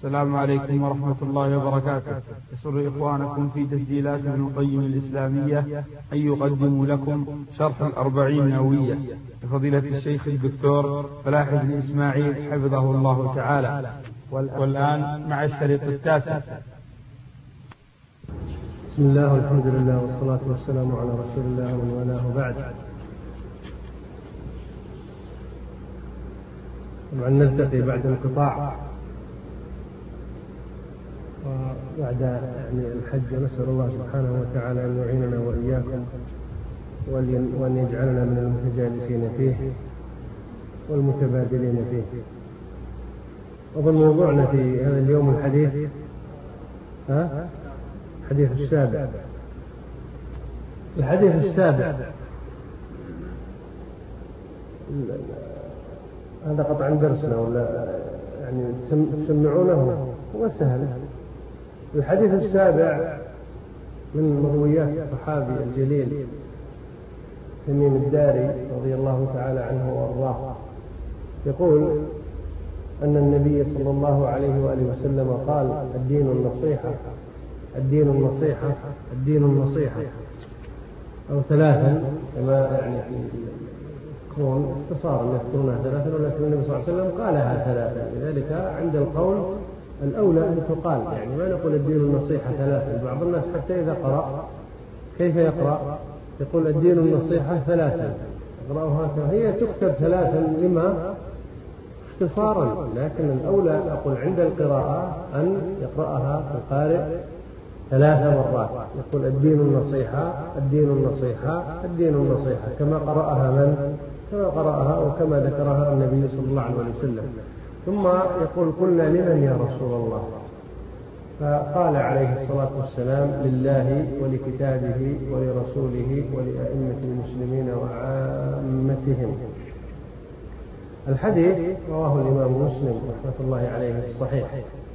السلام عليكم ورحمة الله وبركاته. يسر إخوانكم في تسجيلات ابن القيم الإسلامية أن يقدموا لكم شرح الأربعين نووية لفضيلة الشيخ الدكتور فلاح بن إسماعيل حفظه الله تعالى. والآن مع الشريط التاسع. بسم الله والحمد لله والصلاة والسلام على رسول الله ومن والاه بعد. طبعا نلتقي بعد انقطاع وبعد الحج، نسأل الله سبحانه وتعالى أن يعيننا وإياكم وأن يجعلنا من المتجالسين فيه والمتبادلين فيه. أظن موضوعنا في هذا اليوم الحديث الحديث السابع. الحديث السابع هذا قطعا درسنا ولا يعني تسمعونه؟ هو سهل. الحديث السابع من مرويات الصحابي الجليل تميم الداري رضي الله تعالى عنه وارضاه، يقول أن النبي صلى الله عليه وآله وسلم قال: الدين النصيحة، الدين النصيحة، الدين النصيحة، أو ثلاثا كما يعني يكون اختصارا يذكرونها ثلاثا، ولكن النبي صلى الله عليه وسلم قالها ثلاثا، لذلك عند القول الأولى أن تقال، يعني ما نقول الدين النصيحة ثلاثا. بعض الناس حتى إذا قرأ كيف يقرأ؟ يقول الدين النصيحة ثلاثا، يقرأها هكذا، هي تكتب ثلاثا لما اختصارا، لكن الأولى أقول عند القراءة أن يقرأها القارئ ثلاث مرات، يقول الدين النصيحة، الدين النصيحة، الدين النصيحة، كما قرأها من؟ كما قرأها وكما ذكرها النبي صلى الله عليه وسلم. ثم يقول: قلنا لمن يا رسول الله؟ فقال عليه الصلاة والسلام: لله ولكتابه ولرسوله ولأئمة المسلمين وعامتهم. الحديث رواه الإمام مسلم رحمة الله عليه في الصحيح.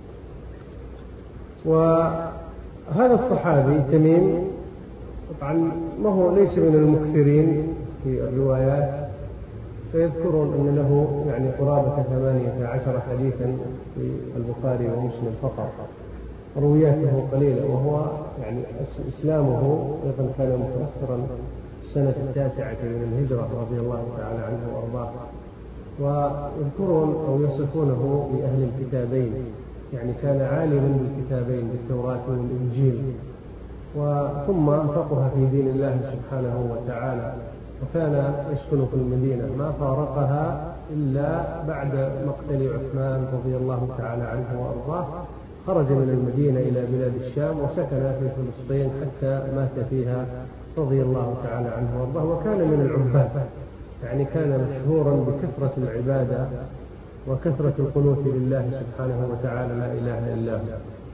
وهذا الصحابي تميم طبعا ما هو ليس من المكثرين في الروايات، فيذكرون أن له يعني قرابة 18 حديثا في البخاري ومسلم فقط، رواياته قليلة، وهو يعني إسلامه أيضا كان متأخرا السنة 9 من الهجرة رضي الله تعالى عنه وأرضاه. ويذكرون أو يصفونه بأهل الكتابين، يعني كان عالما بالكتابين بالتوراة والإنجيل، ثم فقه في دين الله سبحانه وتعالى، وكان يسكن في المدينة، ما فارقها إلا بعد مقتل عثمان رضي الله تعالى عنه وأرضاه. خرج من المدينة إلى بلاد الشام وسكن في فلسطين حتى مات فيها رضي الله تعالى عنه وأرضاه، وكان من العباد، يعني كان مشهورا بكثرة العبادة وكثرة القنوت لله سبحانه وتعالى، لا إله إلا هو.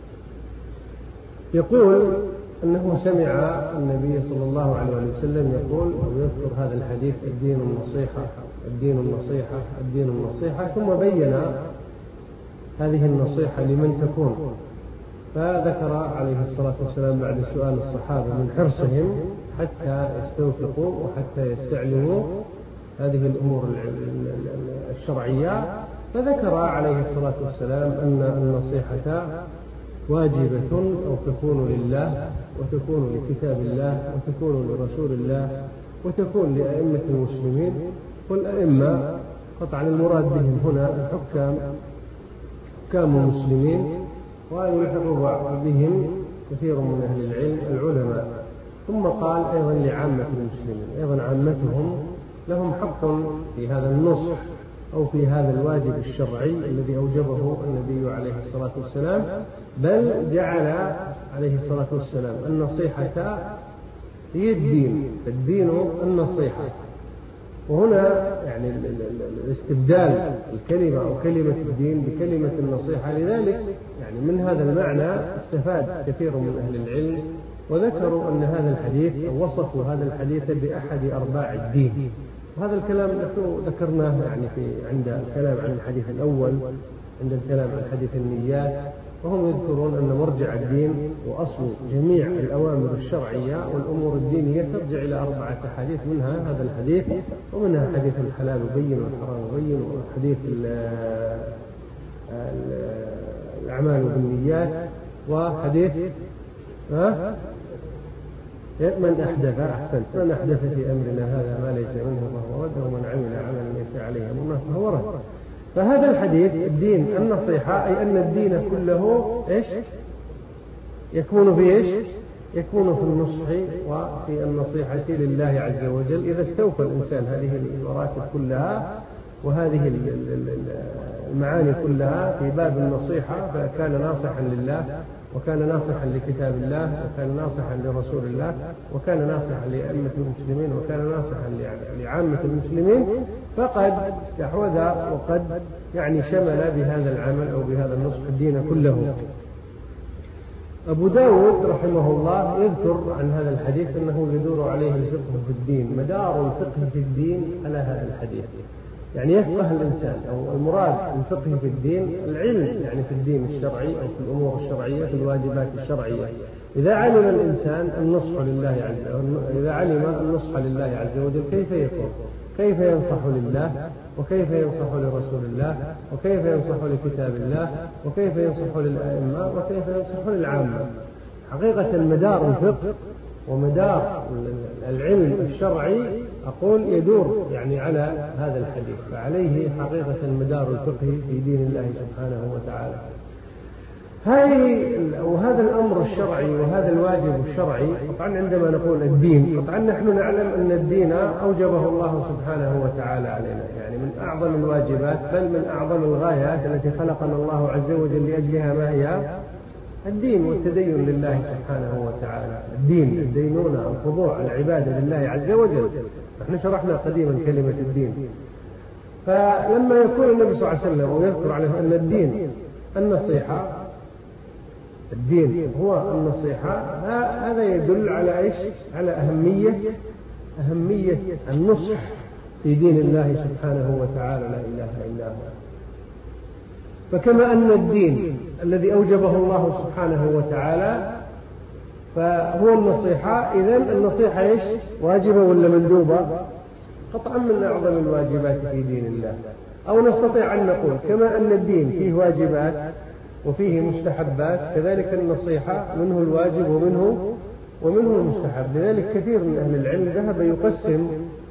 يقول أنه سمع النبي صلى الله عليه وسلم يقول أو يذكر هذا الحديث: الدين النصيحة، الدين النصيحة، الدين النصيحة، ثم بين هذه النصيحة لمن تكون، فذكر عليه الصلاة والسلام بعد سؤال الصحابة من حرصهم حتى يستوثقوا وحتى يستعلموا هذه الأمور الشرعية، فذكر عليه الصلاة والسلام أن النصيحة واجبة أو تكون لله وتكون لكتاب الله وتكون لرسول الله وتكون لأئمة المسلمين. والأئمة قطعا المراد بهم هنا الحكام، حكام المسلمين، ويلحق بهم كثير من أهل العلم العلماء. ثم قال أيضا لعامة المسلمين، أيضا عامتهم لهم حق في هذا النصح أو في هذا الواجب الشرعي الذي أوجبه النبي عليه الصلاة والسلام، بل جعل عليه الصلاة والسلام النصيحة هي الدين، الدين النصيحة. وهنا يعني الاستبدال الكلمة أو كلمة الدين بكلمة النصيحة، لذلك يعني من هذا المعنى استفاد كثير من أهل العلم، وذكروا أن هذا الحديث أو وصفوا هذا الحديث بأحد أرباع الدين. وهذا الكلام ذكرناه يعني عند الكلام عن الحديث الأول، عند الكلام عن حديث النيات، وهم يذكرون أن مرجع الدين وأصل جميع الأوامر الشرعية والأمور الدينية ترجع إلى 4 أحاديث، منها هذا الحديث، ومنها حديث الحلال بين والحرام بين، وحديث الأعمال بالنيات، وحديث من أحدث في أمرنا هذا ما ليس منه فهو رد، ومن عمل عملا ليس عليه أمرنا فهو رد. فهذا الحديث الدين النصيحة، أي أن الدين كله يكمن في يكمن في النصح وفي النصيحة لله عز وجل. إذا استوفى الإنسان هذه المراتب كلها وهذه المعاني كلها في باب النصيحة، فكان ناصحا لله، وكان ناصحا لكتاب الله، وكان ناصحا لرسول الله، وكان ناصحا لأئمة المسلمين، وكان ناصحا لعامة المسلمين، فقد استحوذ وقد شمل بهذا العمل أو بهذا النصح الدين كله. أبو داود رحمه الله يذكر عن هذا الحديث أنه يدور عليه الفقه في الدين، مدار الفقه في الدين على هذا الحديث، يفقه الإنسان، أو المراد الفقه في الدين العلم في الدين الشرعي أو في الأمور الشرعية، في الواجبات الشرعية. إذا علم الإنسان النصح لله عز وجل، إذا علم النصح لله عز وجل كيف يكون، كيف ينصح لله، وكيف ينصح لرسول الله، وكيف ينصح لكتاب الله، وكيف ينصح للأئمة، وكيف ينصح للعامة. حقيقة مدار الفقه ومدار العلم الشرعي أقول يدور على هذا الحديث، فعليه حقيقة مدار الفقه في دين الله سبحانه وتعالى. وهذا الأمر الشرعي وهذا الواجب الشرعي، طبعا عندما نقول الدين، طبعا نحن نعلم أن الدين أوجبه الله سبحانه وتعالى علينا، من أعظم الواجبات، بل من أعظم الغايات التي خلقنا الله عز وجل لأجلها، ما هي؟ الدين والتدين لله سبحانه وتعالى. الدين، الدينونة، الخضوع، العبادة لله عز وجل. نحن شرحنا قديما كلمة الدين. فلما يكون النبي صلى الله عليه وسلم ويذكر عليه أن الدين النصيحة، الدين هو النصيحة، هذا يدل على على أهمية النصح في دين الله سبحانه وتعالى، لا إله إلا هو. فكما أن الدين الذي أوجبه الله سبحانه وتعالى فهو النصيحة، إذن النصيحة واجبة ولا مندوبة؟ قطعا من أعظم الواجبات في دين الله. أو نستطيع أن نقول كما أن الدين فيه واجبات وفيه مستحبات، كذلك النصيحة منه الواجب ومنه المستحب. لذلك كثير من أهل العلم ذهب يقسم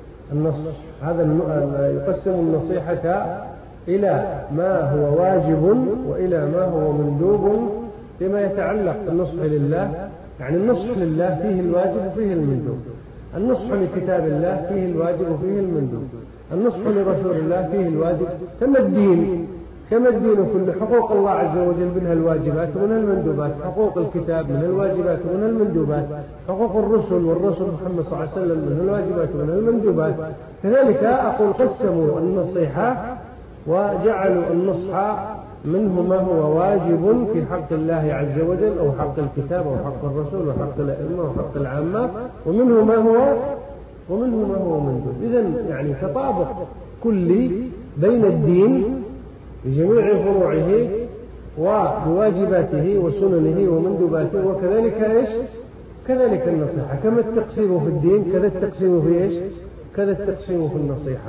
يقسم النصيحة إلى ما هو واجب وإلى ما هو مندوب فيما يتعلق بالنصح لله. النصح لله فيه الواجب وفيه المندوب، النصح لكتاب الله فيه الواجب وفيه المندوب، النصح لرسول الله فيه الواجب. كما الدين كل حقوق الله عز وجل منها الواجبات ومنها المندوبات، حقوق الكتاب من الواجبات ومنها المندوبات، حقوق الرسل والرسول محمد صلى الله عليه وسلم من الواجبات ومنها المندوبات. كذلك أقول قسموا النصيحة وجعلوا النصح منه ما هو واجب في حق الله عز وجل أو حق الكتاب أو حق الرسول وحق الأئمة وحق العامة، ومنه ما هو مندوب. إذن تطابق كلي بين الدين بجميع فروعه وبواجباته وسننه ومندوباته، وكذلك كذلك النصيحة. كما التقسيم في الدين كذا التقسيم في كذا التقسيم في النصيحة.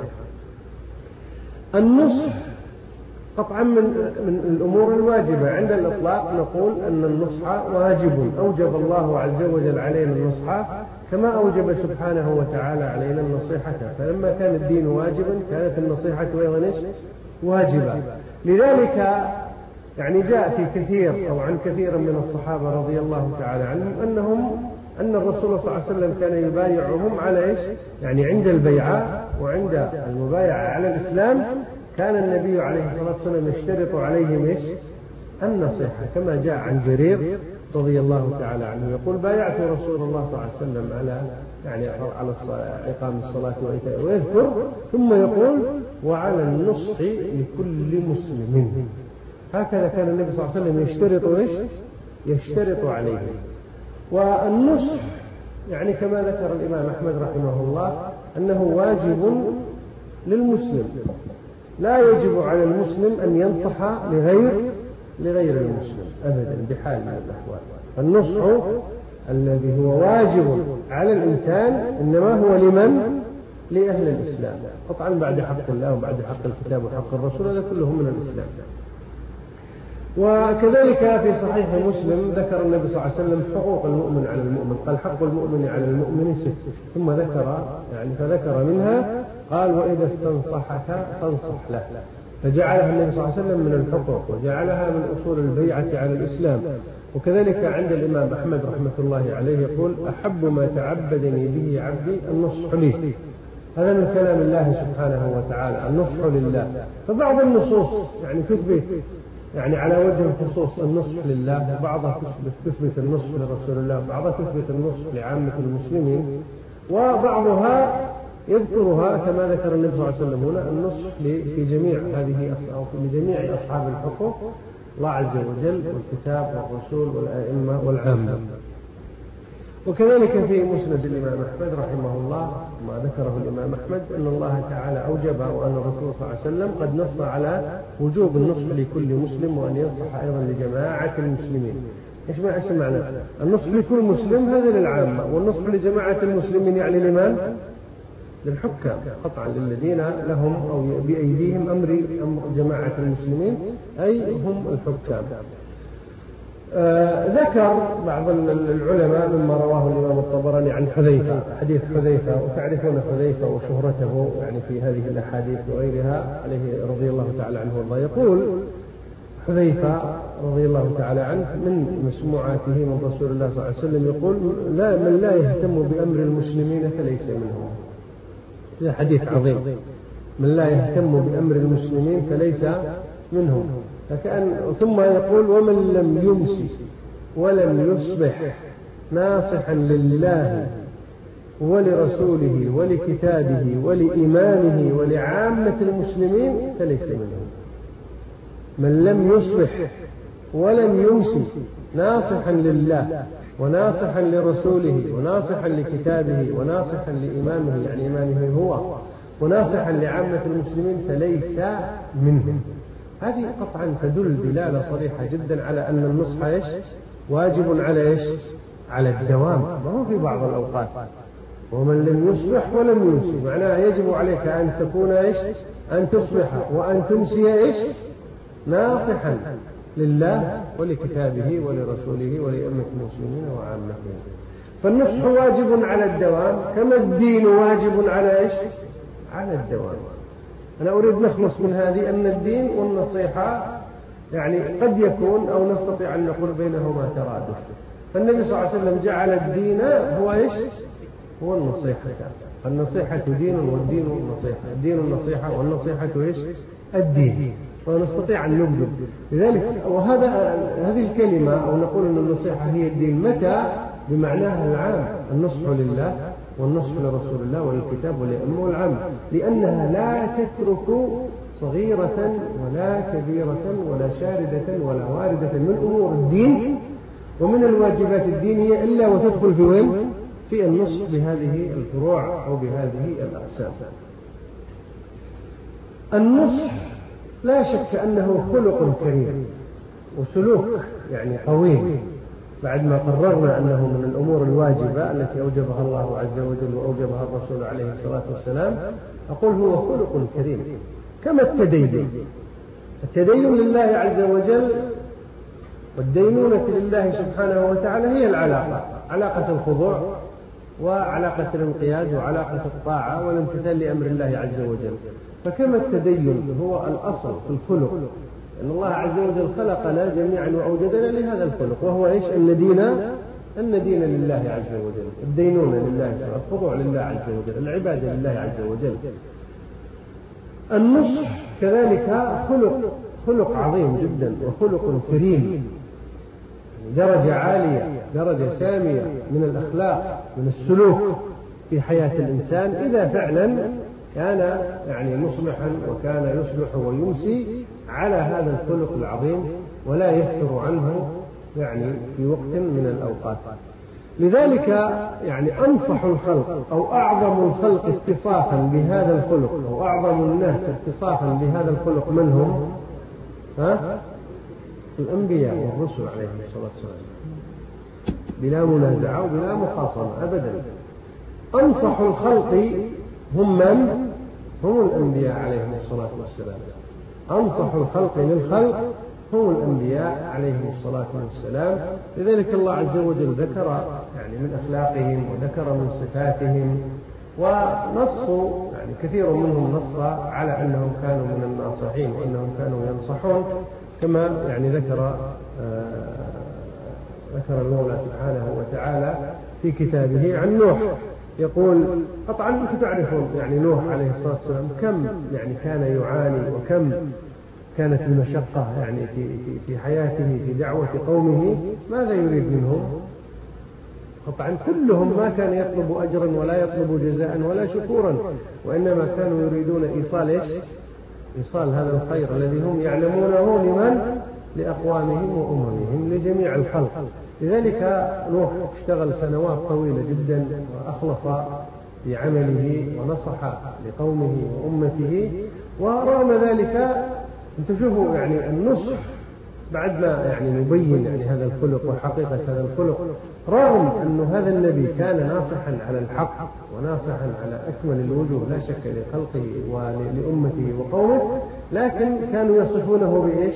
النصح قطعا من الأمور الواجبة عند الإطلاق. نقول أن النصح واجب، أوجب الله عز وجل علينا النصح كما أوجب سبحانه وتعالى علينا النصيحة. فلما كان الدين واجبا كانت النصيحة أيضا واجبة. لذلك جاء في كثير أو عن كثير من الصحابة رضي الله تعالى عنهم أن الرسول صلى الله عليه وسلم كان يبايعهم على عند البيعة وعند المبايعة على الإسلام كان النبي عليه الصلاة والسلام يشترط عليهم النصيحة، كما جاء عن جرير رضي الله تعالى عنه يقول: بايعت رسول الله صلى الله عليه وسلم على إقام الصلاة وإيتاء، ويذكر ثم يقول: وعلى النصح لكل مسلم. هكذا كان النبي صلى الله عليه وسلم يشترط عليه. والنصح كما ذكر الإمام أحمد رحمه الله أنه واجب للمسلم، لا يجب على المسلم أن ينصح لغير المسلم أبدا بحال من الأحوال. النصح الذي هو واجب على الإنسان إنما هو لمن؟ لأهل الإسلام، قطعا بعد حق الله وبعد حق الكتاب وحق الرسول، هذا كله من الإسلام. وكذلك في صحيح مسلم ذكر النبي صلى الله عليه وسلم حقوق المؤمن على المؤمن، قال حق المؤمن على المؤمن 6، ثم فذكر منها قال وإذا استنصحك فانصح له، فجعلها النبي صلى الله عليه وسلم من الحقوق وجعلها من أصول البيعة على الإسلام. وكذلك عند الإمام أحمد رحمة الله عليه يقول أحب ما تعبدني به عبدي النصح لي، هذا من كلام الله سبحانه وتعالى، النصح لله. فبعض النصوص تثبت على وجه الخصوص النصح لله، بعضها تثبت النصح لرسول الله، بعضها تثبت النصح لعامة المسلمين، وبعضها يذكرها كما ذكر النبي صلى الله عليه وسلم هنا النصح في جميع لجميع أصحاب الحقوق، الله عز وجل والكتاب والرسول والأئمة والعامة. وكذلك في مسند الإمام أحمد رحمه الله ما ذكره الإمام أحمد أن الله تعالى أوجب وأن الرسول صلى الله عليه وسلم قد نص على وجوب النصح لكل مسلم وأن ينصح أيضا لجماعة المسلمين. إيش معنى النصح لكل مسلم؟ هذا للعامة، والنصح لجماعة المسلمين يعني لمن؟ للحكام قطعا، للذين لهم أو بأيديهم أمر جماعة المسلمين أي هم الحكام. ذكر بعض العلماء مما رواه الإمام الطبراني عن حذيفة، حديث حذيفة، وتعرفون حذيفة وشهرته في هذه الأحاديث وغيرها عليه رضي الله تعالى عنه وارضاه. يقول حذيفة رضي الله تعالى عنه من مسموعاته من رسول الله صلى الله عليه وسلم يقول من لا يهتم بأمر المسلمين فليس منهم. هذا حديث عظيم، من لا يهتم بأمر المسلمين فليس منهم. ثم يقول ومن لم يمسي ولم يصبح ناصحا لله ولرسوله ولكتابه ولإمامه ولعامة المسلمين فليس منهم. من لم يصبح ولم يمسي ناصحا لله وناصحا لرسوله وناصحا لكتابه وناصحا لإمامه يعني إمامه هو وناصحا لعامة المسلمين فليس منهم. هذه قطعا تدل دلالة صريحة جدا على أن النصح واجب على على الدوام، ما هو في بعض الأوقات. ومن لم يصبح ولم يمسي معناها يجب عليك أن تكون أن تصبح وأن تمسي ناصحا لله ولكتابه ولرسوله ولأئمة المسلمين وعامتهم. فالنصح واجب على الدوام كما الدين واجب على على الدوام. أنا أريد نخلص من هذه أن الدين والنصيحة قد يكون أو نستطيع أن نقول بينهما ترادف. فالنبي صلى الله عليه وسلم جعل الدين هو هو النصيحة. النصيحة دين والدين النصيحة، الدين النصيحة والنصيحة الدين، ونستطيع أن نبدو لذلك. هذه الكلمة أو نقول أن النصيحة هي الدين متى بمعناها العام، النصح لله والنصح لرسول الله وللكتاب والأئمة والعامة، لأنها لا تترك صغيرة ولا كبيرة ولا شاردة ولا واردة من أمور الدين ومن الواجبات الدينية إلا وتدخل في وين؟ في النصح بهذه الفروع أو بهذه الأقسام. النصح لا شك أنه خلق كريم وسلوك قويم، بعد ما قررنا أنه من الأمور الواجبة التي أوجبها الله عز وجل وأوجبها الرسول عليه الصلاة والسلام. أقول هو خلق كريم كما التدين لله عز وجل والدينونة لله سبحانه وتعالى هي العلاقة، علاقة الخضوع وعلاقة الانقياد وعلاقة الطاعة والامتثال لأمر الله عز وجل. فكما التدين هو الأصل في الخلق، أن الله عز وجل خلقنا جميعا وأوجدنا لهذا الخلق، وهو أن دين لله عز وجل، الدينون لله، الخضوع لله عز وجل، العبادة لله عز وجل. النصح كذلك خلق عظيم جدا وخلق كريم، درجة عالية، درجة سامية من الأخلاق من السلوك في حياة الإنسان إذا فعلا كان مصلحا وكان يصلح ويمسي على هذا الخلق العظيم ولا يفتر عنه في وقت من الأوقات. لذلك أنصح الخلق أو أعظم الخلق اتصافا بهذا الخلق أو أعظم الناس اتصافا بهذا الخلق من هم؟ الأنبياء والرسل عليهم الصلاة والسلام، بلا منازعة وبلا مخاصمة أبدا. أنصح الخلق هم الأنبياء عليهم الصلاة والسلام. أنصح الخلق للخلق هم الأنبياء عليهم الصلاة والسلام. لذلك الله عز وجل ذكر يعني من أخلاقهم وذكر من صفاتهم، ونصوا يعني كثير منهم نص على أنهم كانوا من الناصحين وأنهم كانوا ينصحون، كما يعني ذكر المولى سبحانه وتعالى في كتابه عن نوح. يقول طبعا أنتم تعرفون يعني نوح عليه الصلاة والسلام كم يعني كان يعاني، وكم كانت المشقة يعني في حياته في دعوة قومه. ماذا يريد منهم؟ طبعا كلهم ما كان يطلب أجرا ولا يطلب جزاء ولا شكورا، وإنما كانوا يريدون إيصال هذا الخير الذي هم يعلمونه لمن؟ لأقوامهم وأممهم، لجميع الخلق. لذلك نوح اشتغل سنوات طويلة جدا وأخلص في عمله ونصح لقومه وأمته. ورغم ذلك أنتم شوفوا يعني النصح بعد ما يعني نبين يعني هذا الخلق وحقيقة هذا الخلق، رغم أن هذا النبي كان ناصحا على الحق وناصحا على أكمل الوجوه لا شك لخلقه ولأمته وقومه، لكن كانوا يصفونه بإيش؟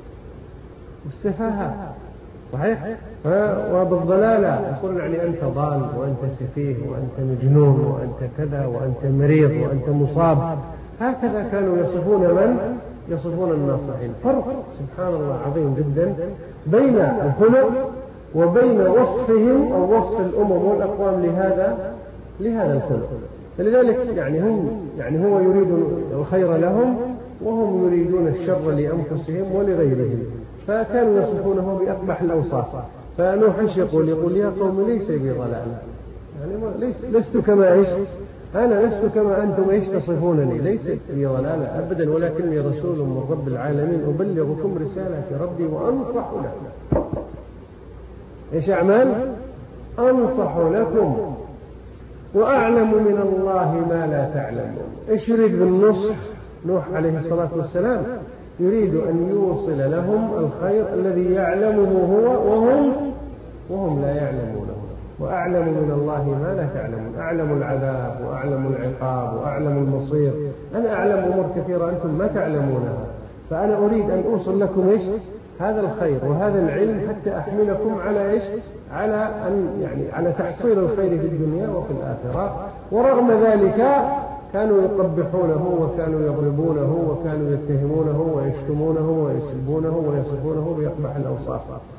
بالسفاهة، صحيح؟ وبالضلالة، يقولون يعني أنت ضال وأنت سفيه وأنت مجنون وأنت كذا وأنت مريض وأنت مصاب. هكذا كانوا يصفون الناصحين. فرق سبحان الله عظيم جدا بين الخلق وبين وصفهم أو وصف الأمم والأقوام لهذا الخلق. فلذلك يعني هو يريد الخير لهم وهم يريدون الشر لأنفسهم ولغيرهم، فكانوا يصفونه بأقبح الأوصاف. فنوح يقول يا قوم ليس بي ضلال، يعني لست كما إيش؟ أنا لست كما أنتم إيش تصفونني، ليست بي ضلال أبدا، ولكني رسول من رب العالمين أبلغكم رسالة ربي وأنصح لكم. إيش أعمل؟ أنصح لكم وأعلم من الله ما لا تعلمون. إيش يريد بالنصح نوح عليه الصلاة والسلام؟ يريد أن يوصل لهم الخير الذي يعلمه هو وهم لا يعلمونه. وأعلم من الله ما لا تعلمون، أعلم العذاب وأعلم العقاب وأعلم المصير. أنا أعلم أمور كثيرة أنتم ما تعلمونها، فأنا أريد أن أوصل لكم إيش؟ هذا الخير وهذا العلم حتى أحملكم على إيش؟ على تحصيل الخير في الدنيا وفي الآخرة. ورغم ذلك كانوا يقبحونه وكانوا يضربونه وكانوا يتهمونه ويشتمونه ويسبونه ويصفونه بأقبح الأوصاف.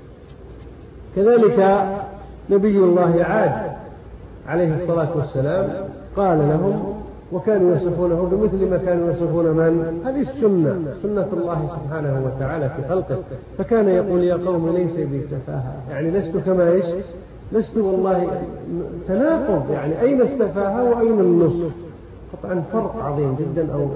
كذلك نبي الله عاد عليه الصلاة والسلام قال لهم وكانوا يصفونه بمثل ما كانوا يصفون من؟ هذه سنة الله سبحانه وتعالى في خلقه. فكان يقول يا قوم ليس بي سفاهة، يعني لست كما إيش؟ لست والله تناقض، يعني أين السفاهة وأين النصح؟ طبعا فرق عظيم جدا، أو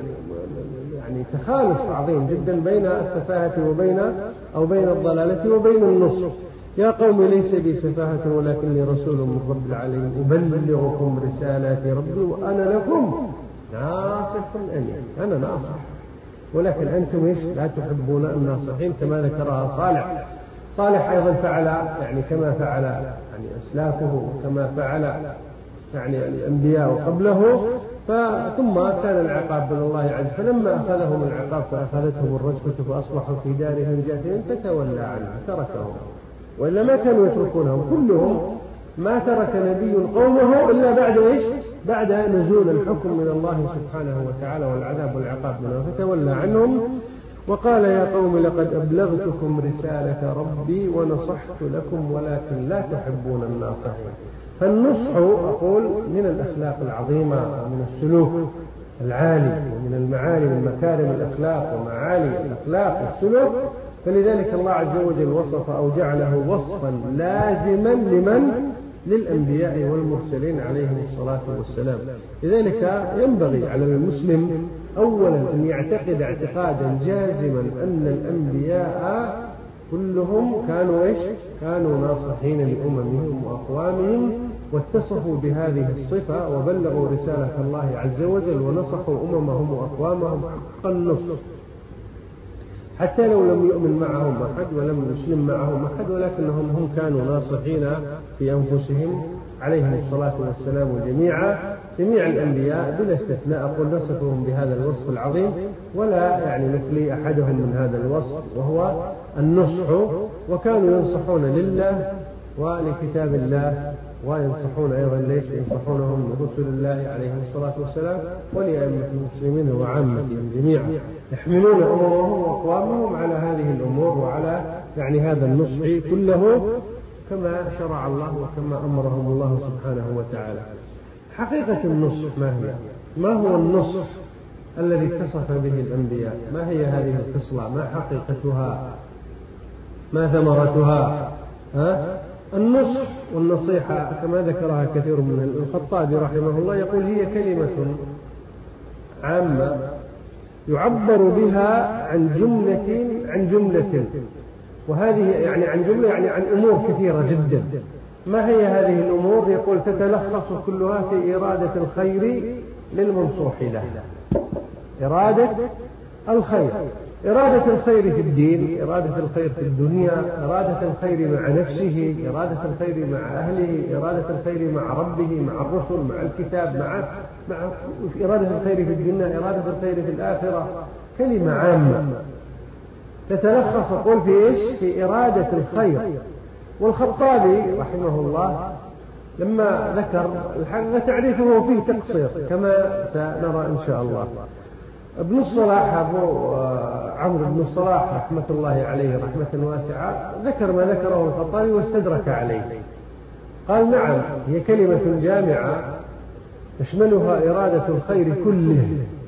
يعني تخالف عظيم جدا بين السفاهة وبين الضلالة وبين النصح. يا قوم ليس بي سفاهة ولكني رسول من رب العالمين أبلغكم رسالات ربي وأنا لكم ناصح أمين. أنا ناصح ولكن أنتم إيش؟ لا تحبون الناصحين، كما ذكرها صالح أيضا فعل يعني كما فعل يعني أسلافه وكما فعل يعني الأنبياء قبله. ثم كان العقاب من الله عز وجل، فلما أخذهم العقاب فأخذتهم الرجفة فأصبحوا في دارهم جاثمين فتولى عنهم تركهم، وإلا ما كانوا يتركونهم كلهم. ما ترك نبي قومه إلا بعد إيش؟ بعد نزول الحكم من الله سبحانه وتعالى والعذاب والعقاب منه، فتولى عنهم وقال يا قوم لقد أبلغتكم رسالة ربي ونصحت لكم ولكن لا تحبون الناصحين. فالنصح أقول من الأخلاق العظيمة ومن السلوك العالي ومن المعالي من مكارم الأخلاق ومعالي الأخلاق والسلوك. فلذلك الله عز وجل وصف أو جعله وصفا لازما للأنبياء والمرسلين عليهم الصلاة والسلام. لذلك ينبغي على المسلم أولا أن يعتقد اعتقادا جازما أن الأنبياء كلهم كانوا إيش؟ كانوا ناصحين لأممهم وأقوامهم، واتصفوا بهذه الصفة وبلغوا رسالة الله عز وجل ونصحوا أممهم وأقوامهم حق النصح، حتى لو لم يؤمن معهم أحد ولم يسلم معهم أحد، ولكنهم هم كانوا ناصحين في أنفسهم عليهم الصلاة والسلام جميع الأنبياء بلا استثناء. أقول نصفهم بهذا الوصف العظيم ولا يعني مثلي أحدهم من هذا الوصف، وهو النصح. وكانوا ينصحون لله ولكتاب الله، وينصحون أيضا ليش؟ ينصحونهم لرسل الله عليهم الصلاة والسلام ولأئمة المسلمين وعامتهم جميعا، يحملون أمورهم وأقوامهم على هذه الأمور وعلى يعني هذا النصح كله كما شرع الله وكما أمرهم الله سبحانه وتعالى. حقيقة النصح ما هي؟ ما هو النصح الذي اتصف به الأنبياء؟ ما هي هذه الخصلة؟ ما حقيقتها؟ ما ثمرتها؟ النصح والنصيحة كما ذكرها كثير من الخطابي رحمه الله، يقول هي كلمة عامة يعبر بها عن جملة، وهذه يعني عن جملة يعني عن أمور كثيرة جدا. ما هي هذه الأمور؟ يقول تتلخص كلها في إرادة الخير للمنصوح له. إرادة الخير، إرادة الخير في الدين، إرادة الخير في الدنيا، إرادة الخير مع نفسه، إرادة الخير مع أهله، إرادة الخير مع ربه، مع الرسل، مع الكتاب، مع إرادة الخير في الجنة، إرادة الخير في الآخرة. كلمة عامة تتلخص قول في إيش؟ في إرادة الخير. والخطابي رحمه الله لما ذكر الحقيقة تعريفه فيه تقصير كما سنرى إن شاء الله. ابن الصلاح أبو عمرو بن الصلاح رحمة الله عليه رحمة واسعة ذكر ما ذكره الخطابي واستدرك عليه. قال نعم هي كلمة جامعة تشملها إرادة الخير كله،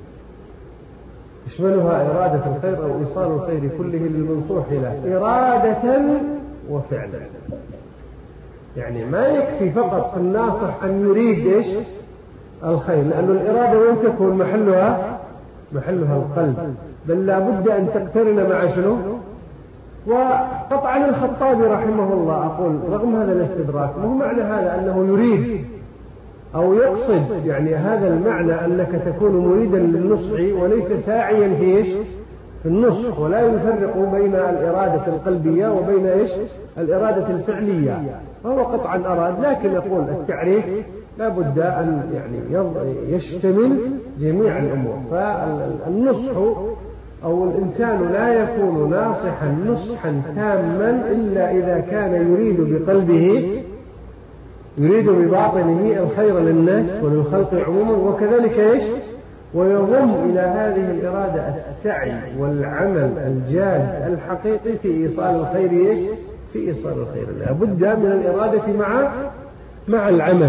يشملها إرادة الخير أو إيصال الخير كله للمنصوح له إرادة وفعلا. يعني ما يكفي فقط الناصح أن يريد إيش؟ الخير، لأن الإرادة وين تكون محلها القلب، بل لا بد أن تقترن مع شنو؟ وقطعا الخطابي رحمه الله أقول رغم هذا الاستدراك مو معنى هذا أنه يريد أو يقصد يعني هذا المعنى أنك تكون مريدا للنصح وليس ساعيا في إيش؟ في النصح، ولا يفرق بين الإرادة القلبية وبين إيش؟ الإرادة الفعلية، فهو قطعا أراد. لكن يقول التعريف لا بد أن يعني يشتمل جميع الأمور. فالنصح أو الإنسان لا يكون ناصحا نصحا تاما إلا إذا كان يريد بقلبه يريد بباطنه الخير للناس وللخلق عموما، وكذلك إيش؟ ويضم إلى هذه الإرادة السعي والعمل الجاد الحقيقي في إيصال الخير إيش؟ في إيصال الخير. لا بد من الإرادة مع العمل.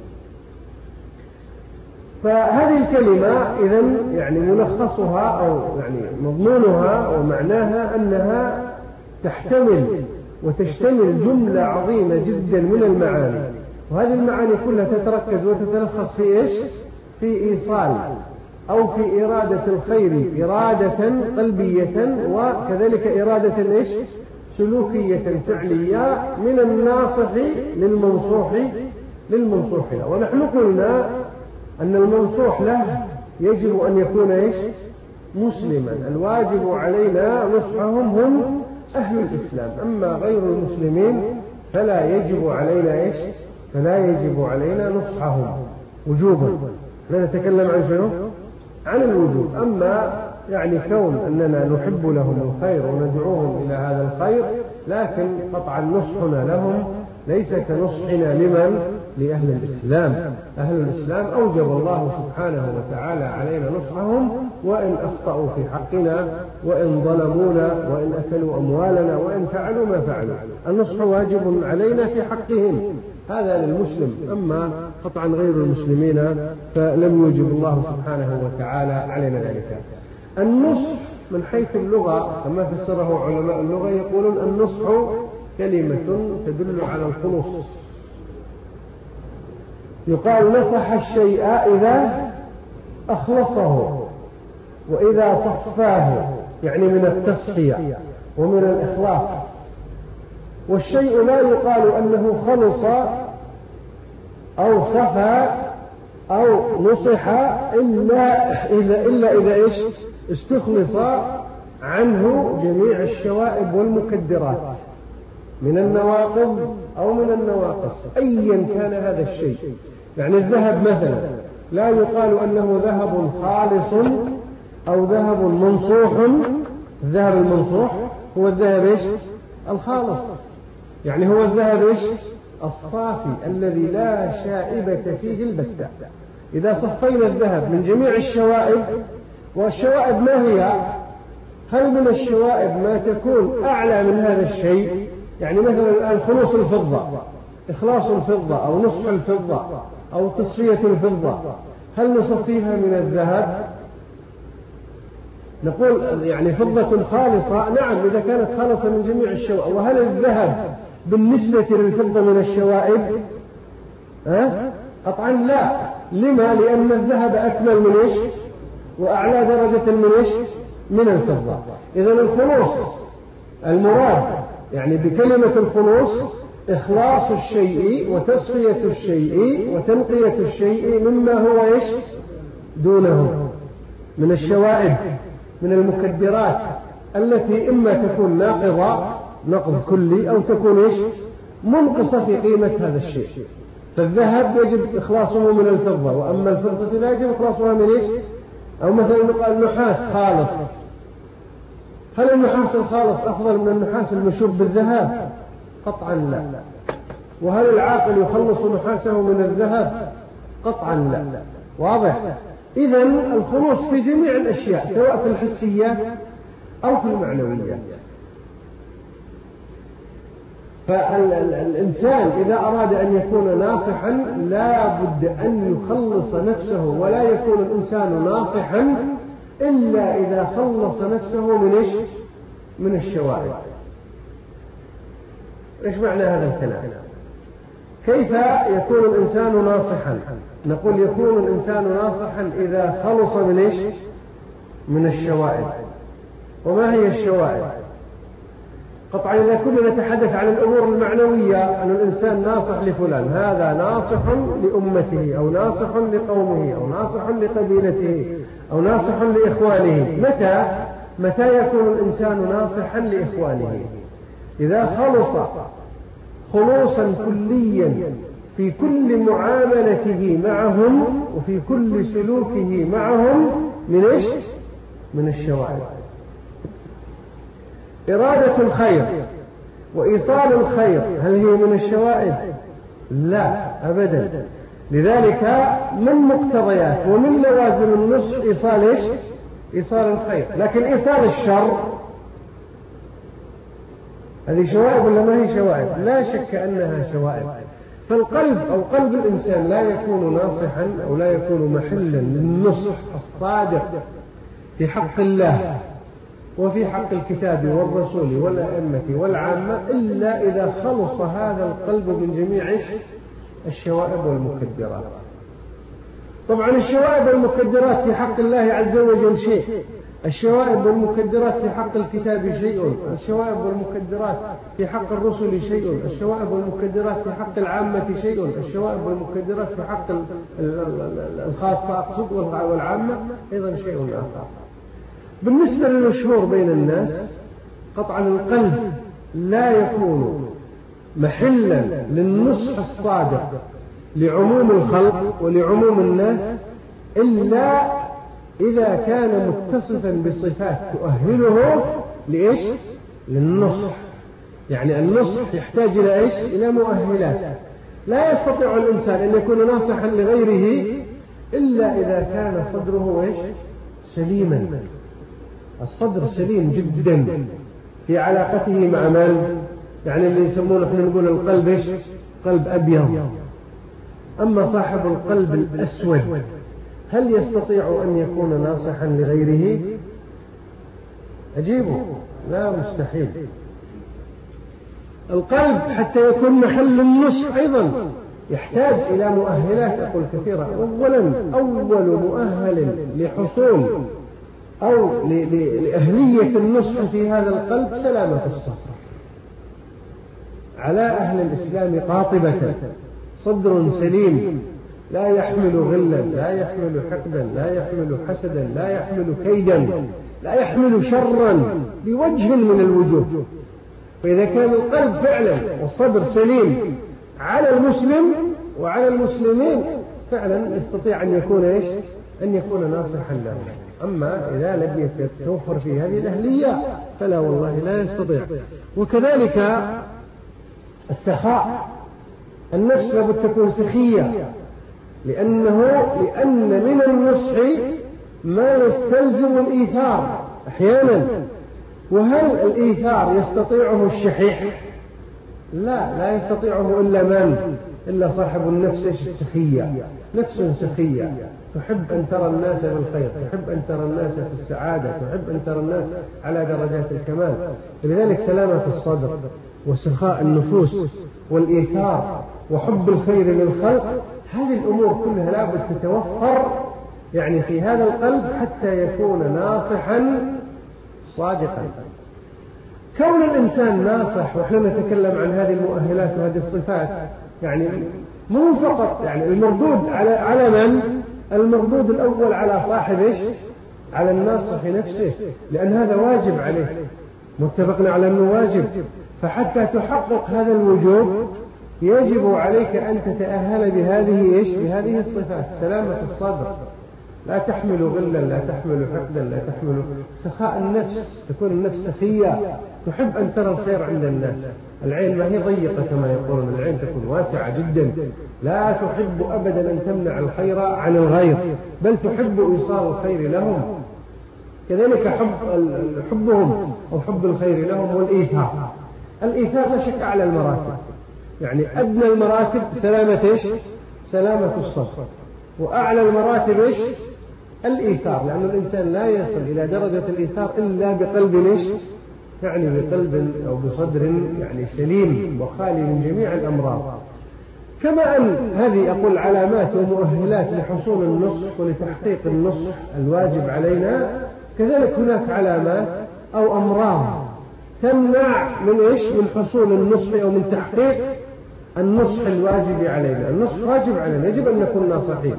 فهذه الكلمة إذن يعني ملخصها أو يعني مضمونها ومعناها أنها تحتمل وتشتمل جملة عظيمة جدا من المعاني، وهذه المعاني كلها تتركز وتتلخص في إيش؟ في إيصال أو في إرادة الخير إرادة قلبية، وكذلك إرادة إيش؟ سلوكية فعلية من الناصح للمنصوح له. ونحن قلنا أن المنصوح له يجب أن يكون إيش؟ مسلما. الواجب علينا نصحهم هم أهل الإسلام، أما غير المسلمين فلا يجب علينا إيش؟ فلا يجب علينا نصحهم وجوبا. لا نتكلم عن شنو؟ عن الوجوب. أما يعني كون أننا نحب لهم الخير وندعوهم إلى هذا الخير، لكن قطعا نصحنا لهم ليس كنصحنا لمن؟ لأهل الإسلام. أهل الإسلام أوجب الله سبحانه وتعالى علينا نصحهم وإن أخطأوا في حقنا وإن ظلمونا وإن أكلوا أموالنا وإن فعلوا ما فعلوا. النصح واجب علينا في حقهم، هذا للمسلم. أما قطعا غير المسلمين فلم يوجب الله سبحانه وتعالى علينا ذلك. النصح من حيث اللغة كما فسره علماء اللغة يقولون النصح كلمة تدل على الخلوص. يقال نصح الشيء إذا أخلصه وإذا صفاه، يعني من التصفية ومن الإخلاص. والشيء لا يقال أنه خلص أو صفى أو نصح إلا إذا إيش؟ استخلص عنه جميع الشوائب والمكدرات من النواقض أو من النواقص أيا كان هذا الشيء. يعني الذهب مثلا لا يقال أنه ذهب خالص أو ذهب منصوح. الذهب المنصوح هو الذهب إيش؟ الخالص، يعني هو الذهب إيش؟ الصافي الذي لا شائبة فيه البتة. إذا صفينا الذهب من جميع الشوائب، والشوائب ما هي؟ هل من الشوائب ما تكون أعلى من هذا الشيء؟ يعني مثلا الآن خلوص الفضة، إخلاص الفضة أو نصف الفضة أو تصفية الفضة، هل نصفيها من الذهب؟ نقول يعني فضة خالصة، نعم إذا كانت خالصة من جميع الشوائب. وهل الذهب بالنسبة للفضة من الشوائب؟ قطعا لا. لما؟ لأن الذهب أكمل من إيش؟ وأعلى درجة من إيش؟ من الفضة. إذن الخلوص المراد يعني بكلمة الخلوص إخلاص الشيء وتصفية الشيء وتنقية الشيء مما هو إيش؟ دونه من الشوائب، من المكدرات التي إما تكون ناقضة نقض كلي أو تكون إيش؟ منقصة في قيمة هذا الشيء. فالذهب يجب إخلاصه من الفضة، وأما الفضة لا يجب إخلاصها من إيش؟ أو مثلا يقال النحاس خالص، هل النحاس الخالص أفضل من النحاس المشوب بالذهب؟ قطعا لا. وهل العاقل يخلص نحاسه من الذهب؟ قطعا لا. واضح؟ إذن الخلوص في جميع الأشياء سواء في الحسيات أو في المعنويات. فالإنسان إذا أراد أن يكون ناصحا لا بد أن يخلص نفسه، ولا يكون الإنسان ناصحا إلا إذا خلص نفسه من إيش؟ من الشوائب. إيش معنى هذا الكلام؟ كيف يكون الإنسان ناصحا؟ نقول يكون الإنسان ناصحا إذا خلص من إيش؟ من الشوائب. وما هي الشوائب؟ قطعا إذا كنا نتحدث عن الأمور المعنوية، أن الإنسان ناصح لفلان، هذا ناصح لأمته أو ناصح لقومه أو ناصح لقبيلته أو ناصح لإخوانه. متى يكون الإنسان ناصحا لإخوانه؟ إذا خلص خلوصا كليا في كل معاملته معهم وفي كل سلوكه معهم من إيش؟ من الشوائب. إرادة الخير وإيصال الخير هل هي من الشوائب؟ لا أبدا. لذلك من مقتضيات ومن لوازم النصح إيصال إيش؟ إيصال الخير. لكن إيصال الشر هذه شوائب ولا ما هي شوائب؟ لا شك أنها شوائب. فالقلب أو قلب الإنسان لا يكون ناصحا أو لا يكون محلا للنصح الصادق في حق الله وفي حق الكتاب والرسول والأئمة والعامة إلا إذا خلص هذا القلب من جميع الشوائب والمكدرات. طبعا الشوائب والمكدرات في حق الله عز وجل شيء، الشوائب والمكدرات في حق الكتاب شيء، الشوائب والمكدرات في حق الرسل شيء، الشوائب والمكدرات في حق العامة شيء، الشوائب والمكدرات في حق الخاصة أقصد والعامة أيضا شيء آخر. بالنسبة للمشهور بين الناس قطعا القلب لا يكون محلا للنصح الصادق لعموم الخلق ولعموم الناس إلا إذا كان متصفا بصفات تؤهله لإيش؟ للنصح. يعني النصح يحتاج إلى إيش؟ إلى مؤهلات. لا يستطيع الإنسان أن يكون ناصحا لغيره إلا إذا كان صدره إيش؟ سليما. الصدر سليم جدا في علاقته مع من؟ يعني اللي يسمونه احنا نقول القلب إيش؟ قلب أبيض. أما صاحب القلب الأسود هل يستطيع أن يكون ناصحا لغيره؟ أجيبه لا، مستحيل. القلب حتى يكون محل النصح أيضا يحتاج إلى مؤهلات أقول كثيرة. أولا أول مؤهل لحصول أو لأهلية النصح في هذا القلب سلامة الصدر. على أهل الإسلام قاطبة صدر سليم لا يحمل غلا، لا يحمل حقدا، لا يحمل حسدا، لا يحمل كيدا، لا يحمل شرا بوجه من الوجوه. فإذا كان القلب فعلا والصدر سليم على المسلم وعلى المسلمين فعلا يستطيع أن يكون إيش؟ أن يكون ناصحا له. أما إذا لم يتوفر في هذه الأهلية فلا والله لا يستطيع. وكذلك السخاء، النفس لابد تكون سخية، لأن من النصح ما يستلزم الإيثار أحيانا. وهل الإيثار يستطيعه الشحيح؟ لا يستطيعه إلا صاحب النفس السخية، نفس سخية تحب أن ترى الناس بالخير، تحب أن ترى الناس في السعادة، تحب أن ترى الناس على درجات الكمال. لذلك سلامة الصدر وسخاء النفوس والإيثار وحب الخير للخلق، هذه الأمور كلها لابد تتوفر يعني في هذا القلب حتى يكون ناصحا صادقا. كون الإنسان ناصح، وإحنا نتكلم عن هذه المؤهلات وهذه الصفات، يعني مو فقط يعني المردود على من؟ المردود الأول على صاحبه، على الناصح نفسه، لأن هذا واجب عليه، متفقنا على أنه واجب. فحتى تحقق هذا الوجوب يجب عليك أن تتأهل بهذه الصفات: سلامة الصدر، لا تحمل غلا، لا تحمل حقدا، لا تحمل سخاء النفس، تكون النفس سخية، تحب أن ترى الخير عند الناس. العين ما هي ضيقة كما يقولون، العين تكون واسعة جدا، لا تحب أبدا أن تمنع الخير عن الغير، بل تحب إيصال الخير لهم. كذلك حبهم أو حب الخير لهم. والإيثار، الإيثار لا شك أعلى المراتب، يعني أدنى المراتب سلامة الصدر، وأعلى المراتب الإيثار، لأن الإنسان لا يصل إلى درجة الإيثار إلا بقلب يعني بقلب أو بصدر يعني سليم وخالي من جميع الأمراض. كما أن هذه أقول علامات ومؤهلات لحصول النصح ولتحقيق النصح الواجب علينا، كذلك هناك علامات أو أمراض تمنع من حصول النصح أو من تحقيق النصح الواجب علينا. النصح واجب علينا، يجب أن نكون ناصحين،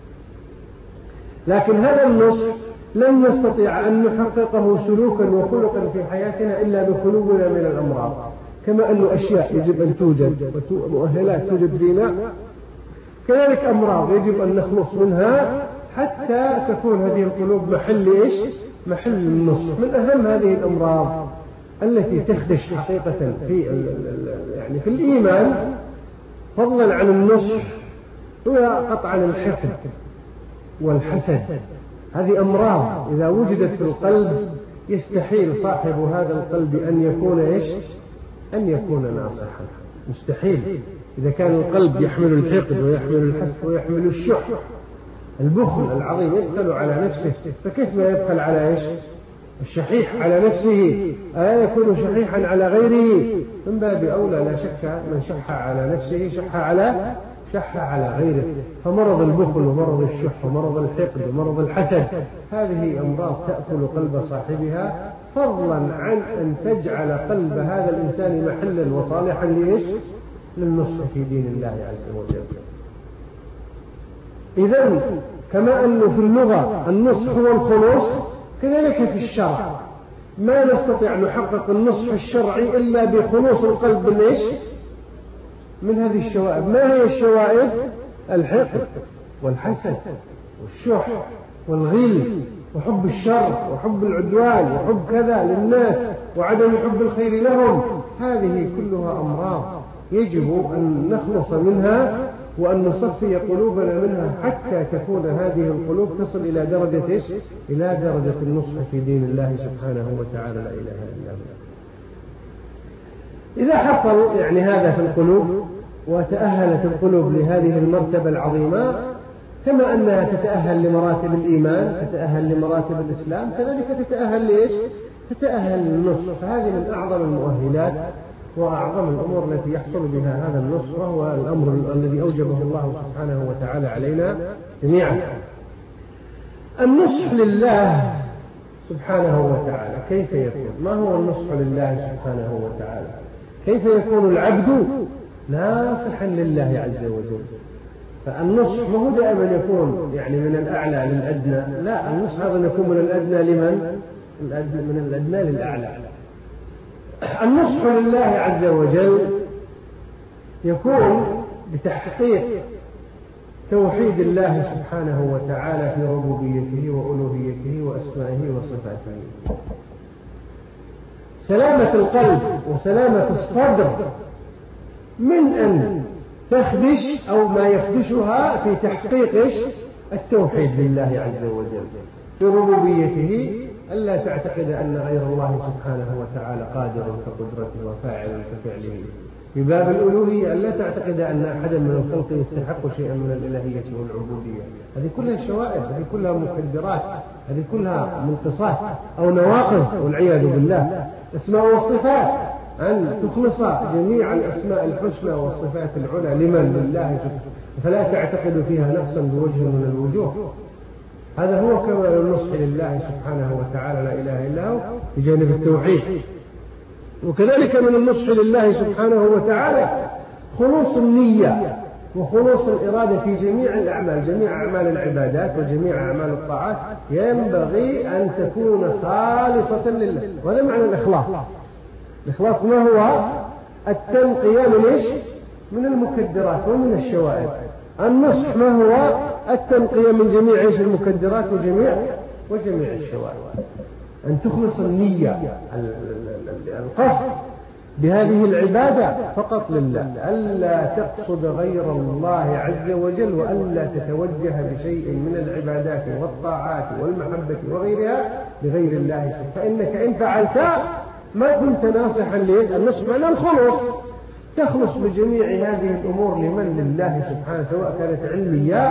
لكن هذا النصح لن نستطيع أن نحققه سلوكا وخلقا في حياتنا إلا بخلونا من الأمراض. كما أن أشياء يجب أن توجد ومؤهلات توجد فينا، كذلك أمراض يجب أن نخلص منها حتى تكون هذه القلوب محل النصح. من أهم هذه الأمراض التي تخدش حقيقة في الإيمان فضلا عن النصح هي قطعا الحقد والحسد. هذه أمراض إذا وجدت في القلب يستحيل صاحب هذا القلب أن يكون ناصحا، مستحيل. إذا كان القلب يحمل الحقد ويحمل الحسد ويحمل الشح، البخل العظيم، يبخل على نفسه، فكيف ما يبخل على الشحيح على نفسه؟ ألا يكون شحيحا على غيره؟ من باب أولى لا شك من شح على نفسه شح على غيره. فمرض البخل ومرض الشح ومرض الحقد ومرض الحسد هذه أمراض تأكل قلب صاحبها، فضلا عن أن تجعل قلب هذا الإنسان محلا وصالحا للنصح في دين الله عز وجل. إذن كما أنه في اللغة النصح هو الخلوص، كذلك في الشرع ما نستطيع نحقق النصح الشرعي إلا بخلوص القلب من هذه الشوائب. ما هي الشوائب؟ الحقد والحسد والشح والغل وحب الشر وحب العدوان وحب كذا للناس وعدم حب الخير لهم. هذه كلها أمراض يجب أن نخلص منها وأن نصفي قلوبنا منها حتى تكون هذه القلوب تصل إلى درجة النصح في دين الله سبحانه وتعالى، لا إله إلا هو. إذا حصل يعني هذا في القلوب وتأهلت القلوب لهذه المرتبة العظيمة، كما أنها تتأهل لمراتب الإيمان، تتأهل لمراتب الإسلام، كذلك تتأهل للنصح. فهذه من أعظم المؤهلات وأعظم الأمور التي يحصل بها هذا النصح، وهو الأمر الذي أوجبه الله سبحانه وتعالى علينا جميعا. النصح لله سبحانه وتعالى كيف يكون؟ ما هو النصح لله سبحانه وتعالى؟ كيف يكون العبد ناصحا لله عز وجل؟ فالنصح ما هو دائما يكون يعني من الأعلى للأدنى، لا، النصح هذا يكون من الأدنى من الأدنى للأعلى. النصح لله عز وجل يكون بتحقيق توحيد الله سبحانه وتعالى في ربوبيته وألوهيته وأسمائه وصفاته. سلامة القلب وسلامة الصدر من أن تخدش أو ما يخدشها في تحقيق التوحيد لله عز وجل في ربوبيته، ألا تعتقد أن غير الله سبحانه وتعالى قادر كقدرته وفاعل كفعله. في باب الألوهية ألا تعتقد أن أحدا من الخلق يستحق شيئا من الإلهية والعبودية. هذه كلها شوائب، هذه كلها مكدرات، هذه كلها منقصات أو نواقض والعياذ بالله. أسماء والصفات أن تخلص جميع الأسماء الحسنى والصفات العلى لمن؟ لله سبحانه، فلا تعتقد فيها نقصا بوجه من الوجوه. هذا هو كمال النصح لله سبحانه وتعالى لا إله إلا هو بجانب التوحيد. وكذلك من النصح لله سبحانه وتعالى خلوص النية وخلوص الإرادة في جميع الأعمال، جميع أعمال العبادات وجميع أعمال الطاعات ينبغي أن تكون خالصة لله. وهذا معنى الإخلاص. الإخلاص ما هو؟ التنقية من المكدرات ومن الشوائب. النصح ما هو؟ التنقية من جميع المكدرات وجميع الشوائب. أن تخلص النية، القصد بهذه العبادة فقط لله، ألا تقصد غير الله عز وجل، وألا تتوجه بشيء من العبادات والطاعات والمحبة وغيرها لغير الله. فإنك إن فعلت ما كنت ناصحا للنصح معنى الخلص، تخلص بجميع هذه الأمور لمن؟ لله سبحانه، سواء كانت علمية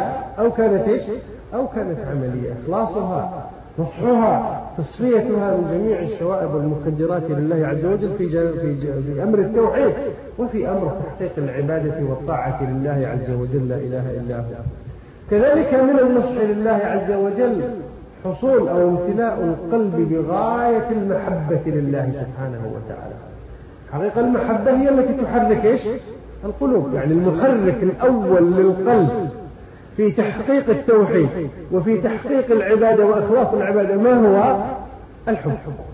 أو كانت عملية. إخلاصها، نصحها، تصفيتها من جميع الشوائب والمكدرات لله عز وجل في أمر التوحيد وفي أمر تحقيق العبادة والطاعة لله عز وجل لا إله إلا هو. كذلك من النصح لله عز وجل حصول أو امتلاء القلب بغاية المحبة لله سبحانه وتعالى. حقيقة المحبة هي التي تحرك القلوب، يعني المحرك الأول للقلب في تحقيق التوحيد وفي تحقيق العبادة وإخلاص العبادة ما هو؟ الحب.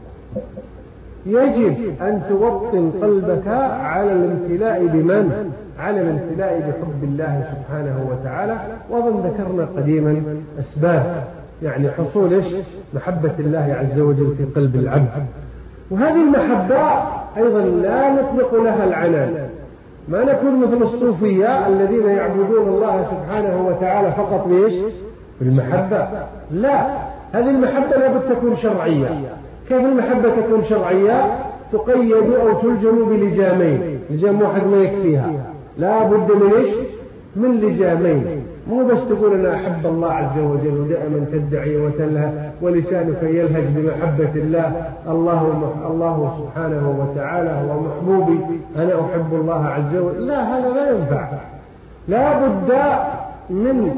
يجب أن توطن قلبك على الامتلاء بمن؟ على الامتلاء بحب الله سبحانه وتعالى. وأظن ذكرنا قديما أسباب يعني حصول محبة الله عز وجل في قلب العبد. وهذه المحبة أيضا لا نطلق لها العنان، ما نكون مثل الصوفية الذين يعبدون الله سبحانه وتعالى فقط بالمحبة. لا، هذه المحبة لابد تكون شرعية. كيف المحبة تكون شرعية؟ تقيد أو تلجم بلجامين، لجام واحد ما يكفيها، لا بد من لجامين. مو بس تقول أنا أحب الله عز وجل ودائما تدعي وتلهى ولسانك يلهج بمحبة الله، الله سبحانه وتعالى هو محبوبي، أنا أحب الله عز وجل. لا، هذا ما ينفع. لا بد من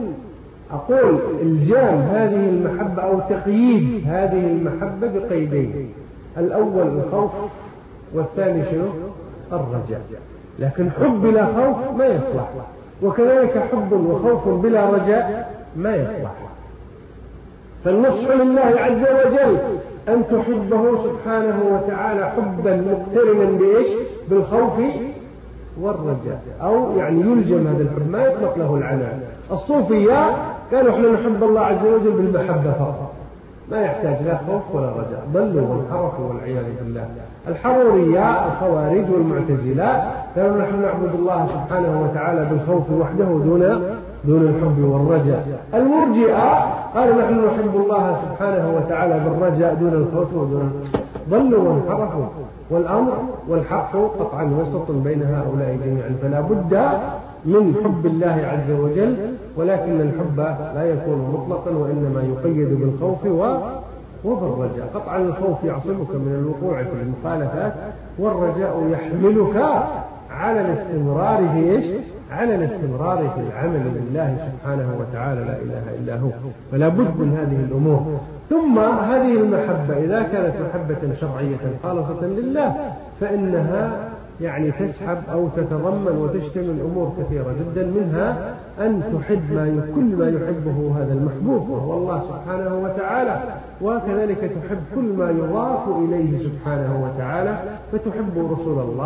الجام هذه المحبة أو تقييد هذه المحبة بقيدين: الأول الخوف، والثاني الرجاء. لكن حب بلا خوف ما يصلح، وكذلك حب وخوف بلا رجاء ما يصلح. فالنصح لله عز وجل أن تحبه سبحانه وتعالى حبا مقترنا بالخوف والرجاء، أو يعني يلجم هذا الحب، ما يطلق له العنان. الصوفية قالوا احنا نحب الله عز وجل بالمحبة فقط، ما يحتاج لا خوف ولا رجاء، ضلوا وانحرفوا والعياذ بالله. الحرورية الخوارج والمعتزلة قالوا نحن نعبد الله سبحانه وتعالى بالخوف وحده دون الحب والرجاء. المرجئة قالوا نحن نحب الله سبحانه وتعالى بالرجاء دون الخوف ضلوا وانحرفوا. والأمر والحق قطعا وسط بين هؤلاء جميعا. فلا بد من حب الله عز وجل، ولكن الحب لا يكون مطلقا، وإنما يقيد بالخوف وبالرجاء. قطعا الخوف يعصمك من الوقوع في المخالفات، والرجاء يحملك على الاستمرار في العمل لله سبحانه وتعالى لا إله إلا هو. فلا بد من هذه الأمور. ثم هذه المحبة إذا كانت محبة شرعية خالصة لله فإنها يعني تسحب أو تتضمن وتشتمل أمور كثيرة جدا، منها أن تحب كل ما يحبه هذا المحبوب وهو الله سبحانه وتعالى، وكذلك تحب كل ما يضاف إليه سبحانه وتعالى، فتحب رسول الله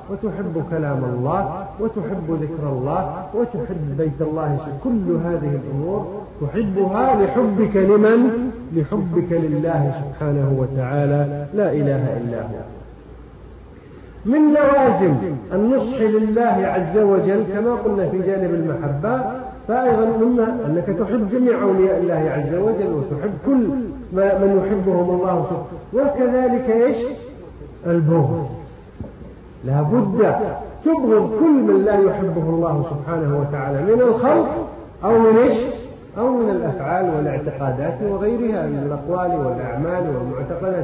وتحب كلام الله وتحب ذكر الله وتحب بيت الله. كل هذه الأمور تحبها لحبك لمن؟ لحبك لله سبحانه وتعالى لا إله إلا هو. من لوازم النصح لله عز وجل كما قلنا في جانب المحبة، فأيضا مما أنك تحب جميع أولياء الله عز وجل وتحب كل من يحبهم الله سبحانه. وكذلك إيش؟ البغض، لا بد تبغض كل من لا يحبه الله سبحانه وتعالى من الخلق أو من إيش؟ أو من الأفعال والاعتقادات وغيرها من الأقوال والأعمال والمعتقدات.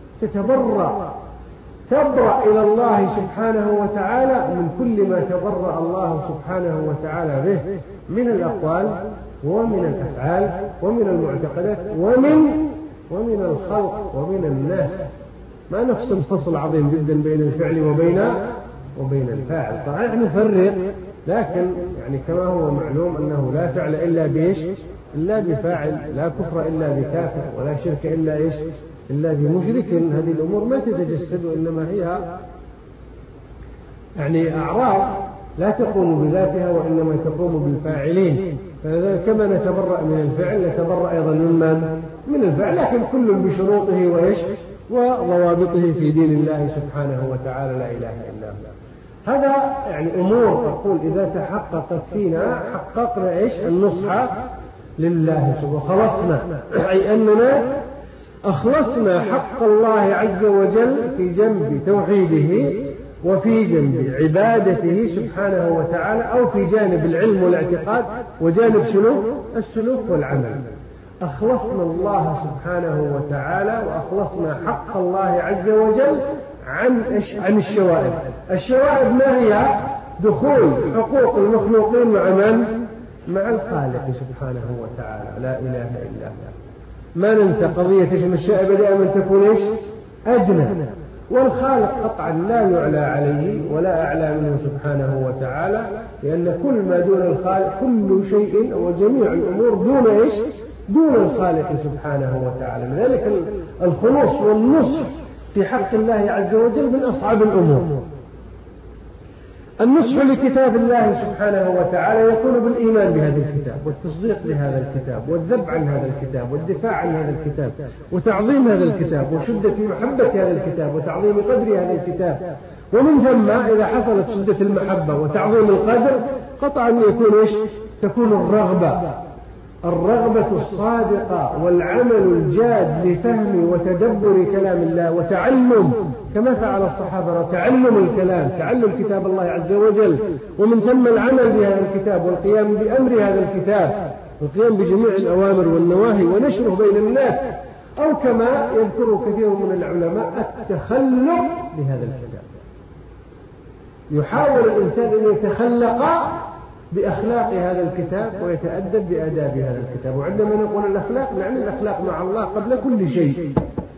تبرأ إلى الله سبحانه وتعالى من كل ما تبرأ الله سبحانه وتعالى به من الأقوال ومن الأفعال ومن المعتقدات ومن الخلق ومن الناس. ما نفصل فصل عظيم جدا بين الفعل وبين الفاعل. صحيح نفرق، لكن يعني كما هو معلوم أنه لا فعل إلا بإيش؟ إلا بفاعل، لا كفر إلا بكافر، ولا شرك إلا إيش؟ إلا بمشرك. هذه الأمور ما تتجسد، وإنما هي يعني أعراض لا تقوم بذاتها وإنما تقوم بالفاعلين. فلذلك كما نتبرأ من الفعل نتبرأ أيضا من الفعل، لكن كل بشروطه وإيش؟ وضوابطه في دين الله سبحانه وتعالى لا إله إلا هو. هذا يعني أمور أقول إذا تحققت فينا حققنا إيش؟ النصح لله سبحانه وخلصنا، أي أننا أخلصنا حق الله عز وجل في جنب توحيده وفي جنب عبادته سبحانه وتعالى، أو في جانب العلم والاعتقاد وجانب السلوك والعمل. أخلصنا الله سبحانه وتعالى وأخلصنا حق الله عز وجل عن الشوائب. الشوائب ما هي؟ دخول حقوق المخلوقين مع الخالق سبحانه وتعالى لا إله إلا هو. ما ننسى قضية الشائبة دائما تكون إيش؟ أدنى، والخالق قطعا لا يعلى عليه ولا أعلى منه سبحانه وتعالى، لأن كل ما دون الخالق كل شيء وجميع الأمور دون إيش؟ دون الخالق سبحانه وتعالى. لذلك الخلوص والنصح في حق الله عز وجل من أصعب الأمور. النصح لكتاب الله سبحانه وتعالى يكون بالإيمان بهذا الكتاب والتصديق بهذا الكتاب والذب عن هذا الكتاب والدفاع عن هذا الكتاب وتعظيم هذا الكتاب وشدة محبة هذا الكتاب وتعظيم قدر هذا الكتاب. ومن ثم إذا حصلت شدة المحبة وتعظيم القدر قطعا يكون إيش؟ تكون الرغبة الصادقة والعمل الجاد لفهم وتدبر كلام الله وتعلم كما فعل الصحابة، تعلم الكلام، تعلم كتاب الله عز وجل، ومن ثم العمل بهذا الكتاب والقيام بأمر هذا الكتاب والقيام بجميع الأوامر والنواهي ونشره بين الناس، أو كما يذكر كثير من العلماء التخلق بهذا الكتاب. يحاول الإنسان أن يتخلق بأخلاق هذا الكتاب ويتأدب بآداب هذا الكتاب. وعندما نقول الأخلاق نعني الأخلاق مع الله قبل كل شيء،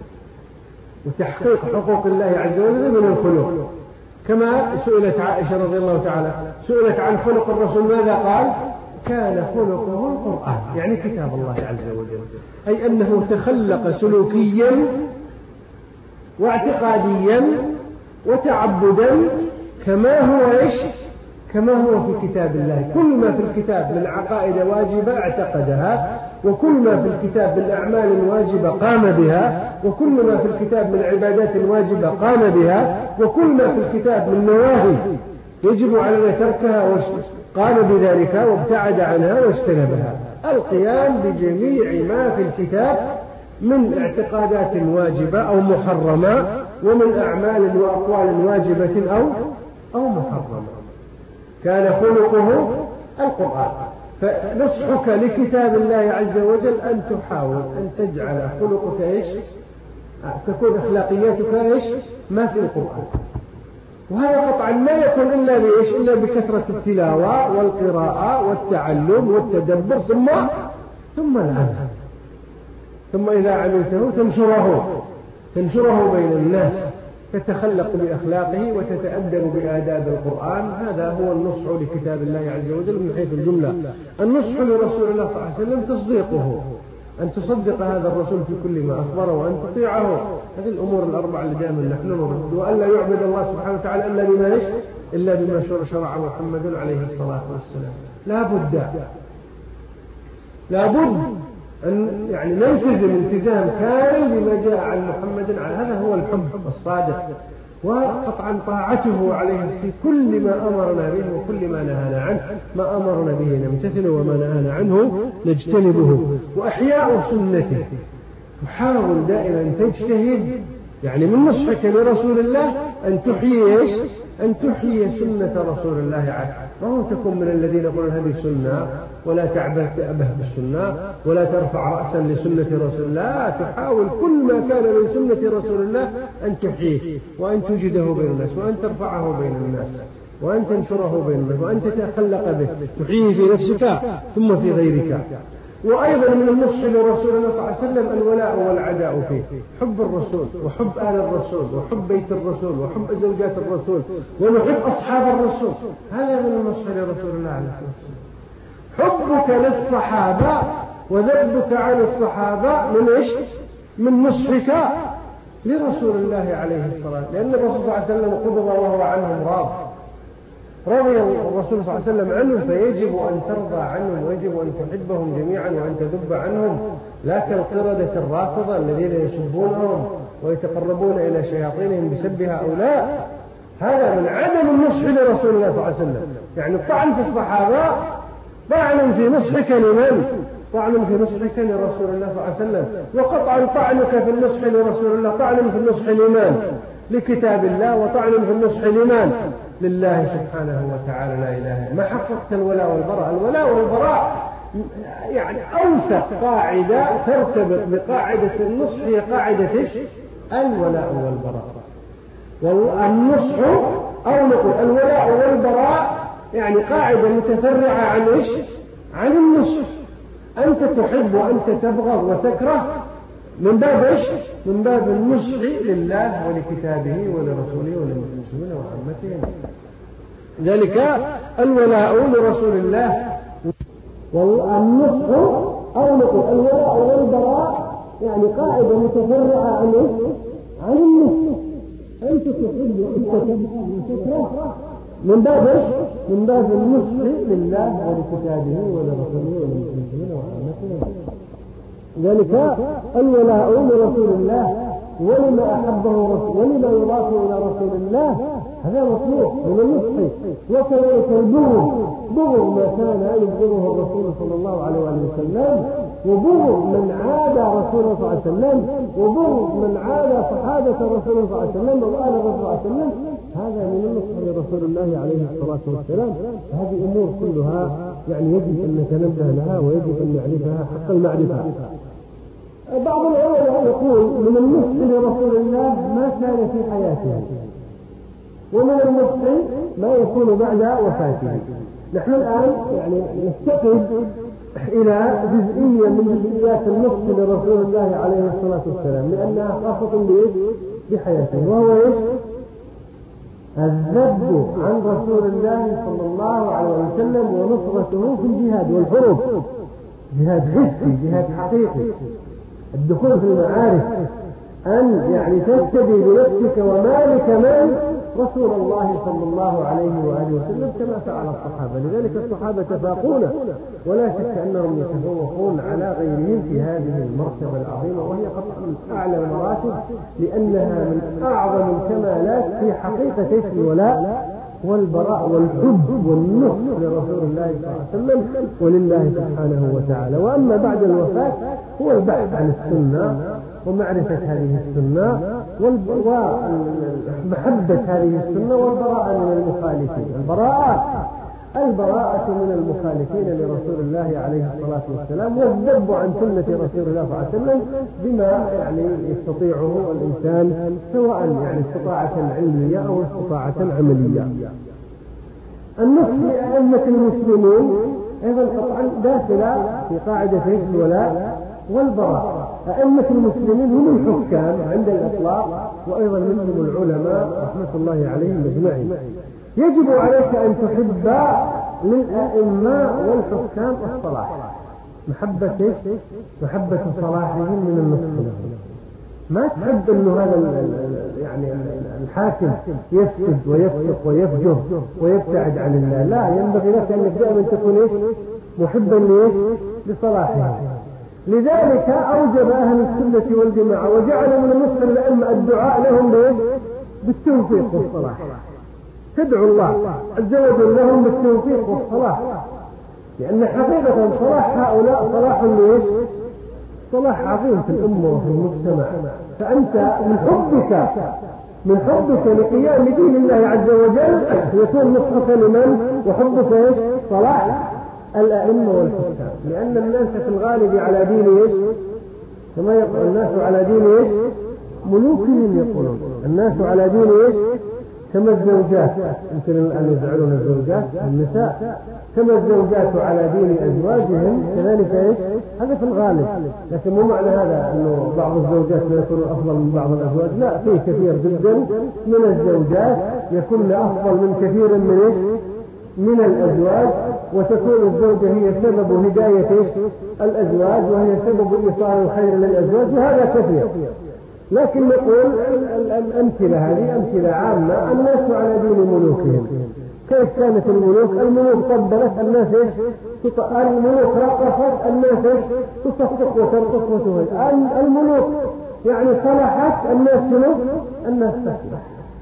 وتحقيق حقوق الله عز وجل من الخلق. كما سئلت عائشة رضي الله تعالى سئلت عن خلق الرسول ماذا قال؟ كان خلقه القرآن، يعني كتاب الله عز وجل، أي أنه تخلق سلوكيا واعتقاديا وتعبدا كما هو إيش؟ كما هو في كتاب الله. كل ما في الكتاب من عقائد واجبة اعتقدها، وكل ما في الكتاب من أعمال واجبة قام بها، وكل ما في الكتاب من عبادات واجبة قام بها، وكل ما في الكتاب من نواهي يجب علينا تركها قام بذلك وابتعد عنها واجتنبها. القيام بجميع ما في الكتاب من اعتقادات واجبة أو محرمة، ومن أعمال وأقوال واجبة أو محرمة. كان خلقه القرآن. فنصحك لكتاب الله عز وجل أن تحاول أن تجعل خلقك إيش؟ تكون أخلاقياتك إيش؟ ما في القرآن. وهذا قطعا ما يكون إلا بإيش؟ إلا بكثرة التلاوة والقراءة والتعلم والتدبر ثم العمل. ثم إذا عملته تنشره بين الناس، تتخلق بأخلاقه وتتأدب بآداب القرآن. هذا هو النصح لكتاب الله عز وجل من حيث الجملة. النصح لرسول الله صلى الله عليه وسلم تصديقه، أن تصدق هذا الرسول في كل ما أخبره، وأن تطيعه هذه الأمور الأربعة اللي دائما نحن نرد، وألا يعبد الله سبحانه وتعالى إلا بما شرع محمد عليه الصلاة والسلام. لا بد أن يعني نلتزم التزام كامل بما جاء عن محمد، هذا هو الحب الصادق، وقطعا طاعته عليه في كل ما أمرنا به وكل ما نهانا عنه. ما أمرنا به نمتثل وما نهانا عنه نجتنبه. وأحياء سنته، تحاول دائما تجتهد يعني من نصحك لرسول الله أن تحيي سنة رسول الله عنه، وهو تكون من الذين يقولون هذه سنة ولا تعبه بالسنة ولا ترفع رأسا لسنة رسول الله. تحاول كل ما كان من سنة رسول الله أن تحييه وأن توجده بين الناس وأن ترفعه بين الناس وأن تنشره بين الناس وأن تتخلق به، تحييه في نفسك ثم في غيرك. وأيضا من النصح لرسول الله صلى الله عليه وسلم الولاء والعداء فيه، حب الرسول وحب آل الرسول وحب بيت الرسول وحب زوجات الرسول ونحب أصحاب الرسول. هذا من النصح لرسول الله عليه الصلاة والسلام. حبك للصحابة وذبك عن الصحابة من نصحك لرسول الله عليه الصلاة والسلام، لأن الرسول صلى الله عليه وسلم قبض وهو عنهم راض، رضي الرسول صلى الله عليه وسلم عنهم، فيجب أن ترضى عنهم ويجب أن تحبهم جميعا وأن تذب عنهم، لا كالقردة الرافضة الذين يسبونهم ويتقربون إلى شياطينهم بسب هؤلاء. هذا من عدم النصح لرسول الله صلى الله عليه وسلم، يعني الطعن في الصحابة طعن في نصحك لمن؟ طعن في نصحك لرسول الله صلى الله عليه وسلم. وقطعا طعنك في النصح لرسول الله طعن في النصح لمن؟ لكتاب الله، وطعن في النصح لمن؟ لله سبحانه وتعالى لا إله إلا. ما حققت الولاء والبراء. الولاء والبراء يعني أوثق قاعدة ترتبط بقاعدة النصح هي قاعدة الولاء والبراء. والنصح أو نقول الولاء والبراء يعني قاعدة متفرعة عن النصح. أنت تحب وأنت تبغض وتكره من باب من باب النصح لله ولكتابه ولرسوله وللمسلمين وعامتهم. ذلك الولاء لرسول الله. والنصح أو نقول الولاء والبراء يعني قاعدة متفرعة عن النصح. أنت تحب وأنت تبغض وتكره من باب النصح لله ولكتابه ولرسوله وللمسلمين وعامتهم. ذلك الولاء لرسول الله ولما أحبه ولما يضاف إلى رسول الله هذا مطلوب من النصح. وكذلك بغض ما كان يبغضه الرسول صلى الله عليه وسلم، وبغض من عادى رسول الله صلى الله عليه وسلم، وبغض من عادى صحابة رسول الله صلى الله عليه وسلم وآل الرسول صلى الله عليه وسلم. هذا من النصح لرسول الله عليه الصلاة والسلام. هذه أمور كلها يعني يجب أن نتنبه لها ويجب أن نعرفها حق المعرفة. بعض العلماء يقول من النصح لرسول الله ما كان في حياته، ومن النصح ما يكون بعد وفاته. نحن الآن يعني نفتقد إلى جزئية من جزئيات النصح لرسول الله عليه الصلاة والسلام لأنها خاصة بحياته، وهو الذب عن رسول الله صلى الله عليه وسلم ونصرته في الجهاد والحروب، جهاد حسي جهاد حقيقي، الدخول في المعارك، أن يعني تستبي بنفسك ومالك من رسول الله صلى الله عليه وآله وسلم كما فعل الصحابة. لذلك الصحابة تفاقون ولا شك أنهم يتفوقون على غيرهم في هذه المرتبة العظيمة، وهي قطعا من أعلى المراتب لأنها من أعظم الكمالات في حقيقة الولاء والبراء والحب والنصح لرسول الله صلى الله عليه وسلم ولله سبحانه وتعالى. وأما بعد الوفاة هو البحث عن السنة ومعرفة هذه السنة ومحبة هذه السنة والبراءة من المخالفين. البراءة من المخالفين لرسول الله عليه الصلاة والسلام، والذب عن سنة رسول الله صلى الله عليه وسلم بما يعني يستطيعه الإنسان سواء يعني استطاعة علمية أو استطاعة عملية. النصح لأئمة المسلمين أيضا قطعا داخلة في قاعدة الولاء والبراء. أئمة المسلمين هم الحكام عند الإطلاق، وأيضا منهم العلماء رحمة الله عليهم أجمعين. يجب عليك أن تحب للأئمة والحكام الصلاح، محبة صلاحهم من النصح لهم. ما تحب أنه هذا يعني الحاكم يفسد ويفسق ويفجر ويبتعد عن الله، لا، ينبغي لك أنك دائما تكون إيش؟ محبا لإيش؟ لصلاحه. لذلك أوجب أهل السنة والجماعة وجعل من نصف الأئمة الدعاء لهم بإيش؟ بالتوفيق والصلاح. تدعو الله عز وجل لهم بالتوفيق والصلاح، لأن حقيقة صلاح هؤلاء صلاح لإيش؟ صلاح عظيم في الأمة وفي المجتمع. فأنت من حبك لقيام دين الله عز وجل يكون نصحك لمن؟ وحبك إيش؟ صلاح الأئمة والحكام، لأن الناس في الغالب على دين إيش؟ كما يقول الناس على دين إيش؟ ملوكهم يقولون الناس على دين إيش؟ كما الزوجات، يمكن أن يزعلون الزوجات النساء، كما الزوجات على دين أزواجهم كذلك إيش؟ هذا في الغالب، لكن مو معنى هذا أنه بعض الزوجات لا يكون أفضل من بعض الأزواج، لا، فيه كثير جدا من الزوجات يكون أفضل من كثير من إيش؟ من الأزواج، وتكون الزوجة هي سبب هداية إيش؟ الأزواج، وهي سبب إيصال الخير للأزواج، وهذا كثير. لكن نقول الأمثلة هذه أمثلة عامة، الناس على دين ملوكهم. كيف كانت الملوك؟ الملوك قبلت الناس إيش؟ الملوك رقصت الناس إيش؟ تصفق وترقص وتهل. الملوك يعني صلحت الناس شنو؟ الناس تسلح.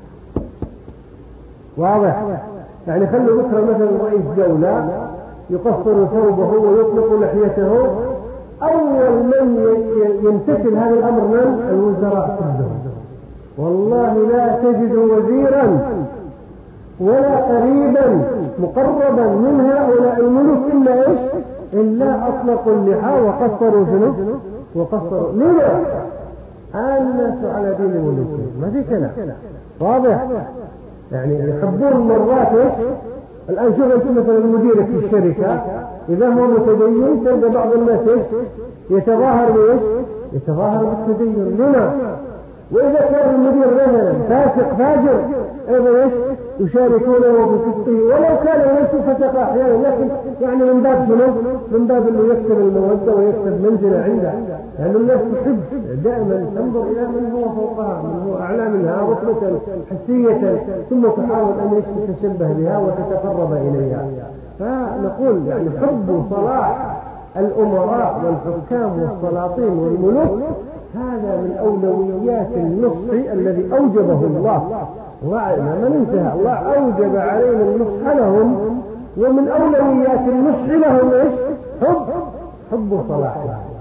واضح؟ يعني خلوا ذكر مثلا رئيس دولة يقصر ثوبه ويطلق لحيته، أول من يمتثل هذا الأمر من؟ الوزراء كلهم. والله لا تجد وزيرا ولا قريبا مقربا من هؤلاء الملوك إلا إيش؟ إلا أطلقوا اللحى وقصروا شنو؟ وقصروا. لما؟ الناس على دين ملوكهم، ما في كلام. واضح؟ يعني يحبون مرات إيش؟ الآن شوف أنت مثلا مديرك في الشركة إذا هو متدين تلقى بعض الناس إيش؟ يتظاهر بإيش؟ يتظاهر بالتدين. لما؟ وإذا كان المدير مثلا فاسق فاجر أيضا إيش؟ يشاركونه بفسقه، ولو كان ليس فسق أحيانا، لكن يعني من باب شنو؟ من باب أنه يكسب المودة ويكسب منزلة عنده، لأن الناس تحب دائما تنظر إلى من هو فوقها، من هو أعلى منها رتبة حسية، ثم تحاول أن تتشبه بها وتتقرب إليها. فنقول يعني حب صلاح الأمراء والحكام والسلاطين والملوك هذا من أولويات النصح الذي أوجبه الله. ما ننساها، الله أوجب علينا النصح لهم، ومن أولويات النصح لهم إيش؟ حب صلاح.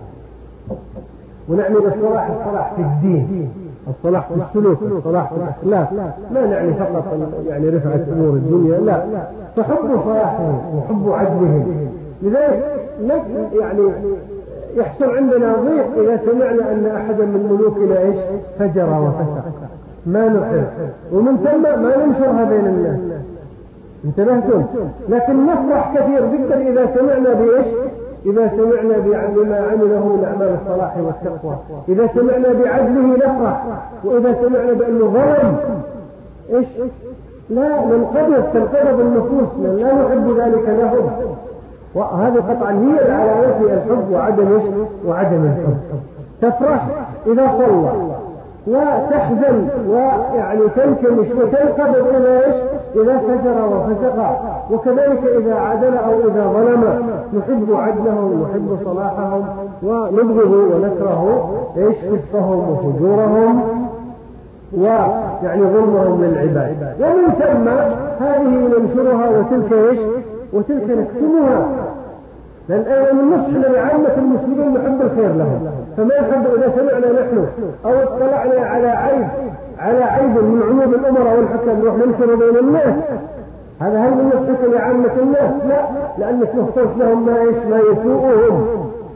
ونعني بالصلاح الصلاح في الدين، الصلاح في السلوك، الصلاح في الأخلاق، لا نعني فقط يعني رفعة أمور الدنيا، لا، فحب صلاحهم وحب عدلهم. لذلك يعني يحصل عندنا ضيق إذا سمعنا أن أحدا من ملوكنا إيش؟ فجر وفسق، ما نحب، ومن ثم ما ننشرها بين الناس. انتبهتم؟ لكن نفرح كثير جدا إذا سمعنا بإيش؟ إذا سمعنا بما عمله من أعمال الصلاح والتقوى، إذا سمعنا بعدله نفرح، وإذا سمعنا بأنه ظلم إيش؟ لا ننقبض، تنقبض النفوس، لا نحب ذلك لهم. وهذه قطعا هي العلامات الحب وعدم الحب. تفرح إذا صلى، وتحزن ويعني تنكمش وتنقبض إلى إيش؟ إذا فجر وفسق. وكذلك إذا عدل أو إذا ظلم نحب عدلهم ونحب صلاحهم، ونبغض ونكره إيش؟ فسقهم وفجورهم ويعني ظلمهم للعباد. ومن ثم هذه ننشرها وتلك إيش؟ وتلك نكتمها، لأن أيضا النصح لعامة المسلمين نحب الخير لهم، فما يحب إذا سمعنا نحن أو اطلعنا على عيب من عيوب الأمراء والحكام نروح ننشر بين الناس. هذا هل من نصحك لعامة الناس؟ لا، لأنك وصلت لهم ما يسوءهم،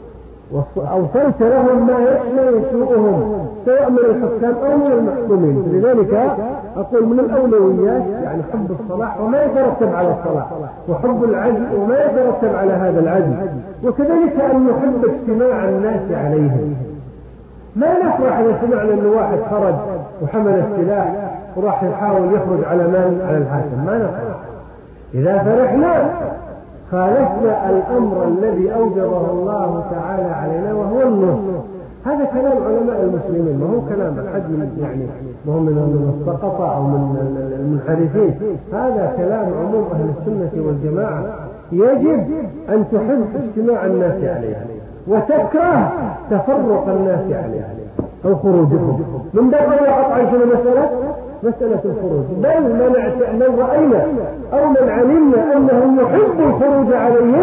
أوصلت لهم ما يسوءهم سواء من الحكام أو من المحكومين. لذلك أقول من الأولويات يعني حب الصلاح وما يترتب على الصلاح، وحب العدل وما يترتب على هذا العدل، وكذلك أن نحب اجتماع الناس عليهم. ما نفرح إذا سمعنا أن واحد خرج وحمل السلاح وراح يحاول يخرج على من؟ على الحاكم. ما نفرح. إذا فرحنا خالفنا الأمر الذي أوجبه الله تعالى علينا وهو النصح. هذا كلام علماء المسلمين، ما هو كلام أحد ما هو من السقطة أو من المنحرفين، هذا كلام عموم أهل السنة والجماعة. يجب أن تحب اجتماع الناس عليه وتكره تفرق الناس عليه أو خروجهم. من باب قطعا شنو مسألة الخروج، بل من رأينا أو من علمنا أنه يحب الخروج عليهم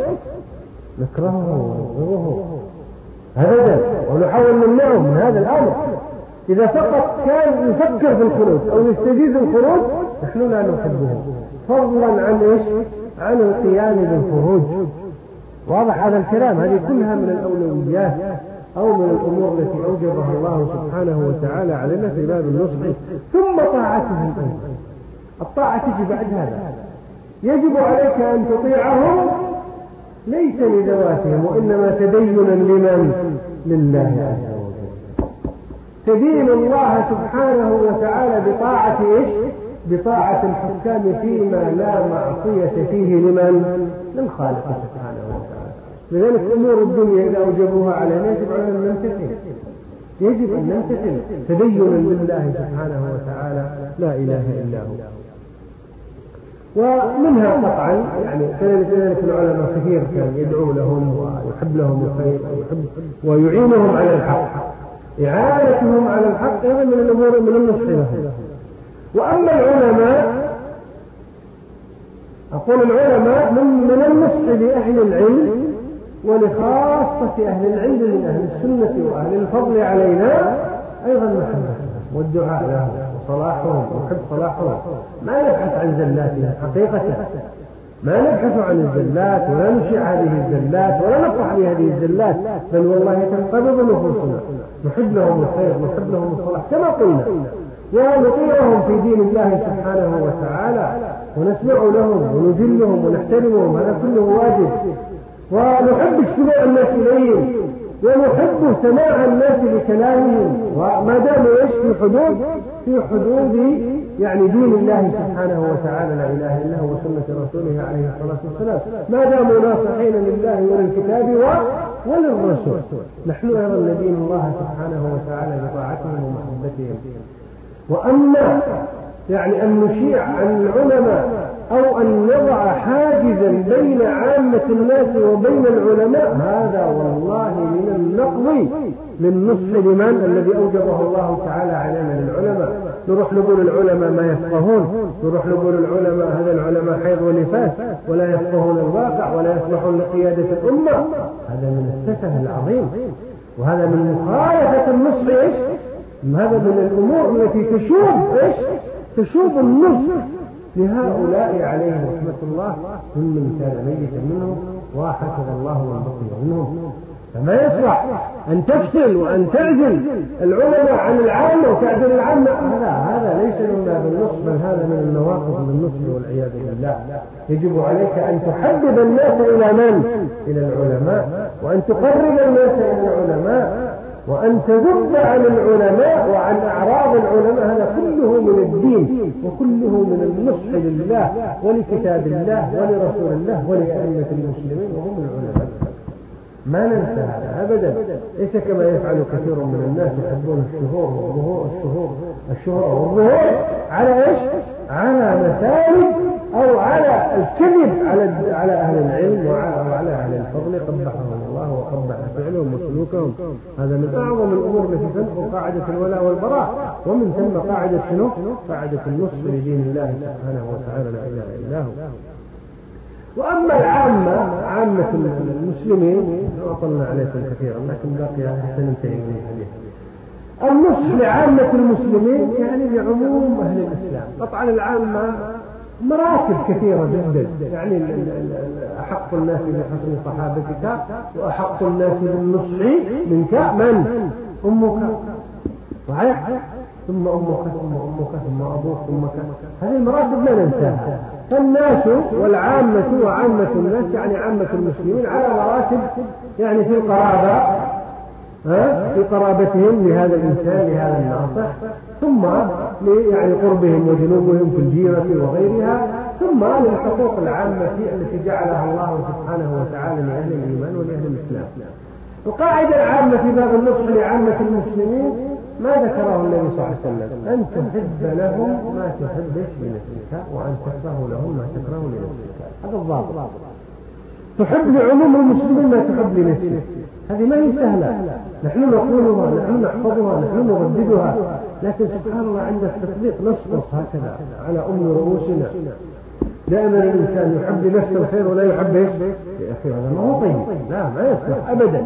نكرهه ونبغضه أبدا، ونحاول نمنعه من هذا الأمر. إذا فقط كان يفكر في الخروج أو يستجيز الخروج نحن لا نحبه، فضلا عن القيام بالخروج. واضح هذا الكلام؟ هذه كلها من الأولويات أو من الأمور التي أوجبها الله سبحانه وتعالى علينا في باب النصح. ثم طاعته، الطاعة تجي بعد هذا. يجب عليك أن تطيعهم ليس لذواتهم، وإنما تدينا لله عز وجل. تدين الله سبحانه وتعالى بطاعة الحكام فيما لا معصية فيه للخالق سبحانه وتعالى. لذلك أمور الدنيا إذا أوجبوها علينا يجب علينا أن نمتثل تدينا لله سبحانه وتعالى لا إله إلا هو. ومنها قطعا كذلك العلماء كثير كان يدعو لهم ويحب لهم الخير ويعينهم على الحق. إعانتهم على الحق هذا من الأمور من النصح لهم. وأما العلماء، أقول العلماء من النصح لأهل العلم ولخاصة أهل العلم من أهل السنة وأهل الفضل علينا أيضا محبتهم والدعاء لهم وصلاحهم ونحب صلاحهم. ما نبحث عن زلاتهم حقيقة، ما نبحث عن الزلات ولا نشيع هذه الزلات ولا نفرح بهذه الزلات، بل والله تنقبض نفوسنا، نحب لهم الخير نحب لهم الصلاح كما قلنا، ونطيعهم في دين الله سبحانه وتعالى ونسمع لهم ونجلهم ونحترمهم، هذا كله واجب. ونحب اجتماع الناس إليهم ونحب سماع الناس لكلامهم، وما داموا في حدود دين الله سبحانه وتعالى لا إله إلا هو وسنة رسوله عليه الصلاة والسلام، ما داموا ناصحين لله وللكتاب وللرسول. نحن أيضا ندين الله سبحانه وتعالى بطاعتهم ومحبتهم. وأما أن نشيع عن العلماء أو أن نضع حاجزا بين عامة الناس وبين العلماء، هذا والله من النقض للنصح لمن الذي أوجبه الله تعالى علينا للعلماء. نروح نقول العلماء ما يفقهون، نروح نقول العلماء هذا العلماء حيض ونفاس ولا يفقهون الواقع ولا يصلحون لقيادة الأمة. هذا من السفه العظيم، وهذا من مخالفة النصح. هذا من الأمور التي تشوب النصح لهؤلاء عليهم رحمة الله، من كان ميتا منهم وحفظ الله من بقي منهم. فما يصلح أن تفصل وأن تعزل العلماء عن العامة وتعزل العامة، هذا ليس من باب النصح، بل هذا من النواقض للنصح والعياذ بالله. يجب عليك أن تحبب الناس إلى من؟ إلى العلماء، وأن تقرب الناس إلى العلماء، وأن تذب عن العلماء وعن أعراض العلماء. هذا كله من الدين وكله من النصح لله ولكتاب الله ولرسول الله ولأئمة المسلمين وهم العلماء. ما ننسى هذا أبدا. ليس كما يفعل كثير من الناس يحبون الشهرة والظهور على على مسالك أو على الكذب على أهل العلم وعلى أهل الفضل، قبحهم الله وقبح فعلهم وسلوكهم. هذا من أعظم الأمور التي تنقض قاعدة الولاء والبراء، ومن ثم قاعدة النصح لدين الله سبحانه وتعالى لا إله إلا هو. وأما عامة المسلمين وصلنا عليكم كثيرا، لكن باقي سننتهي من الحديث. النصح لعامة المسلمين لعموم أهل الإسلام. طبعا العامة مراتب كثيرة جدا، أحق الناس بحسن صحابتك وأحق الناس بالنصح منك من؟ أمك، صحيح؟ ثم أمك ثم أمك ثم أبوك ثم هذه المراتب لا ننساها. فالناس والعامة وعامة الناس عامة المسلمين على مراتب في القرابة، في قرابتهم لهذا الإنسان لهذا الناصح، ثم قربهم وجنوبهم في الجيرة وغيرها، ثم للحقوق العامة التي جعلها الله سبحانه وتعالى لأهل الإيمان ولأهل الإسلام. القاعدة العامة في باب النصح لعامة المسلمين ما ذكره النبي صلى الله عليه وسلم: أن تحب لهم ما تحب لنفسك، وأن تكره لهم ما تكره لنفسك. هذا الضابط. تحب لعموم المسلمين ما تحب لنفسك، هذه ما هي سهلة. نحن نقولها، نحن نحفظها، نحن نرددها، لكن سبحان الله عند التطبيق نسقط هكذا على رؤوسنا. دائما الإنسان يحب لنفسه الخير ولا يحب يا أخي هذا ما هو طيب، لا ما يصلح أبدا.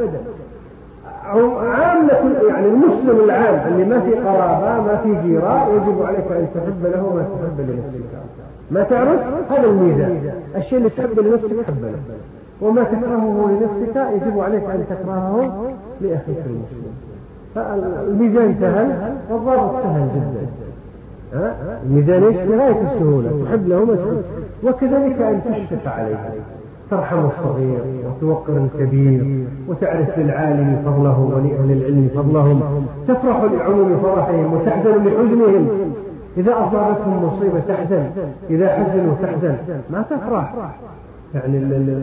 عامة يعني المسلم العام اللي ما في قرابة ما في جيران يجب عليك أن تحب له ما تحب لنفسك. ما تعرف هذا الميزان، الشيء اللي تحب لنفسك حب له، وما تكرهه لنفسك يجب عليك أن تكرهه لأخيك المسلم. فالميزان سهل والضابط سهل جدا. الميزان ايش؟ لغاية السهولة، تحب له ما تحب. وكذلك أن تشفق عليه، ترحم الصغير وتوقر الكبير، وتعرف للعالم فضله ولأهل العلم فضلهم، تفرح لعموم فرحهم وتحزن لحزنهم. إذا أصابتهم مصيبة تحزن، إذا حزنوا تحزن، ما تفرح. يعني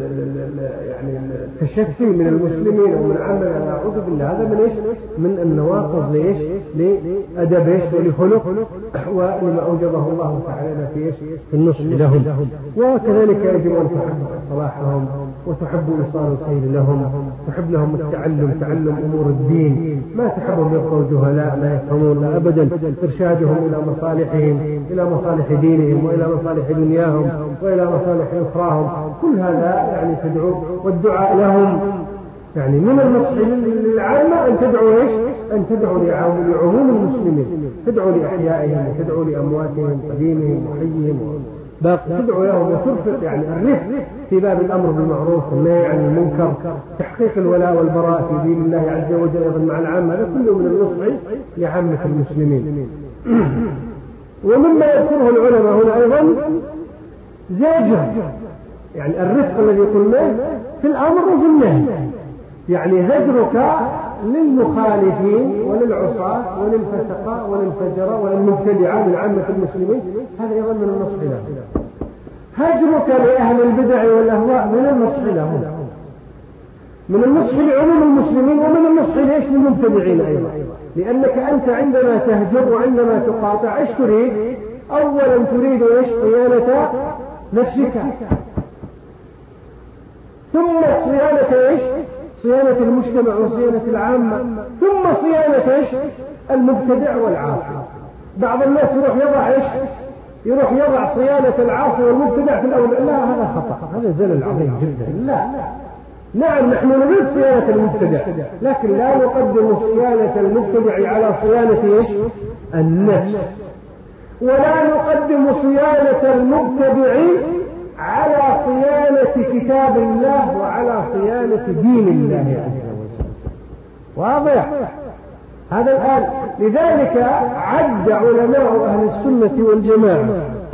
التشفي من المسلمين ومن عمل أعوذ بالله هذا من إيش؟ من النواقض لإيش؟ لأدب إيش؟ ولخلق ولما أوجبه الله تعالى في إيش؟ في النصح لهم. وكذلك يجب أن تحب صلاحهم وتحب إيصال الخير لهم، تحب لهم تعلم أمور الدين، ما تحبهم يبقوا جهلاء لا يفهمون أبدا، إرشادهم إلى مصالحهم، إلى مصالح دينهم وإلى مصالح دنياهم وإلى مصالح أخراهم. كل هذا يعني تدعو، والدعاء لهم يعني من النصح للعامة أن تدعو إيش؟ أن تدعو لعموم المسلمين، تدعو لأحيائهم وتدعو لأمواتهم قديمهم وحيهم، تدعو لهم وترفق يعني الرفق في باب الأمر بالمعروف والنهي عن المنكر، تحقيق الولاء والبراء في دين الله عز وجل أيضا مع العامة. هذا كله من النصح لعامة المسلمين. ومما يذكره العلماء هنا أيضا زاجر، يعني الرفق الذي قلناه في الأمر وفي النهي، يعني هجرك للمخالفين وللعصاة وللفسقة وللفجرة وللمبتدعة من عامة المسلمين، هذا أيضا من النصح لهم. هجرك لأهل البدع والأهواء من النصح لهم، من النصح لعموم المسلمين، ومن النصح ليش؟ للمبتدعين أيضا. لأنك أنت عندما تهجر وعندما تقاطع إيش تريد؟ أولا تريد إيش؟ صيانة نفسك، ثم صيانة إيش؟ صيانة المجتمع وصيانة العامة، ثم صيانة إيش؟ المبتدع والعاصي. بعض الناس يروح يضع إيش؟ يروح يضع صيانة العاصي والمبتدع في الأول. لا، هذا خطأ، هذا زلل عظيم جدا. لا، نعم نحن نريد صيانة المبتدع، لكن لا نقدم صيانة المبتدع على صيانة إيش؟ النفس، ولا نقدم صيانة المبتدع على صيانة كتاب الله وعلى صيانة دين الله عز وجل. واضح هذا الآن؟ لذلك عد علماء أهل السنة والجماعة،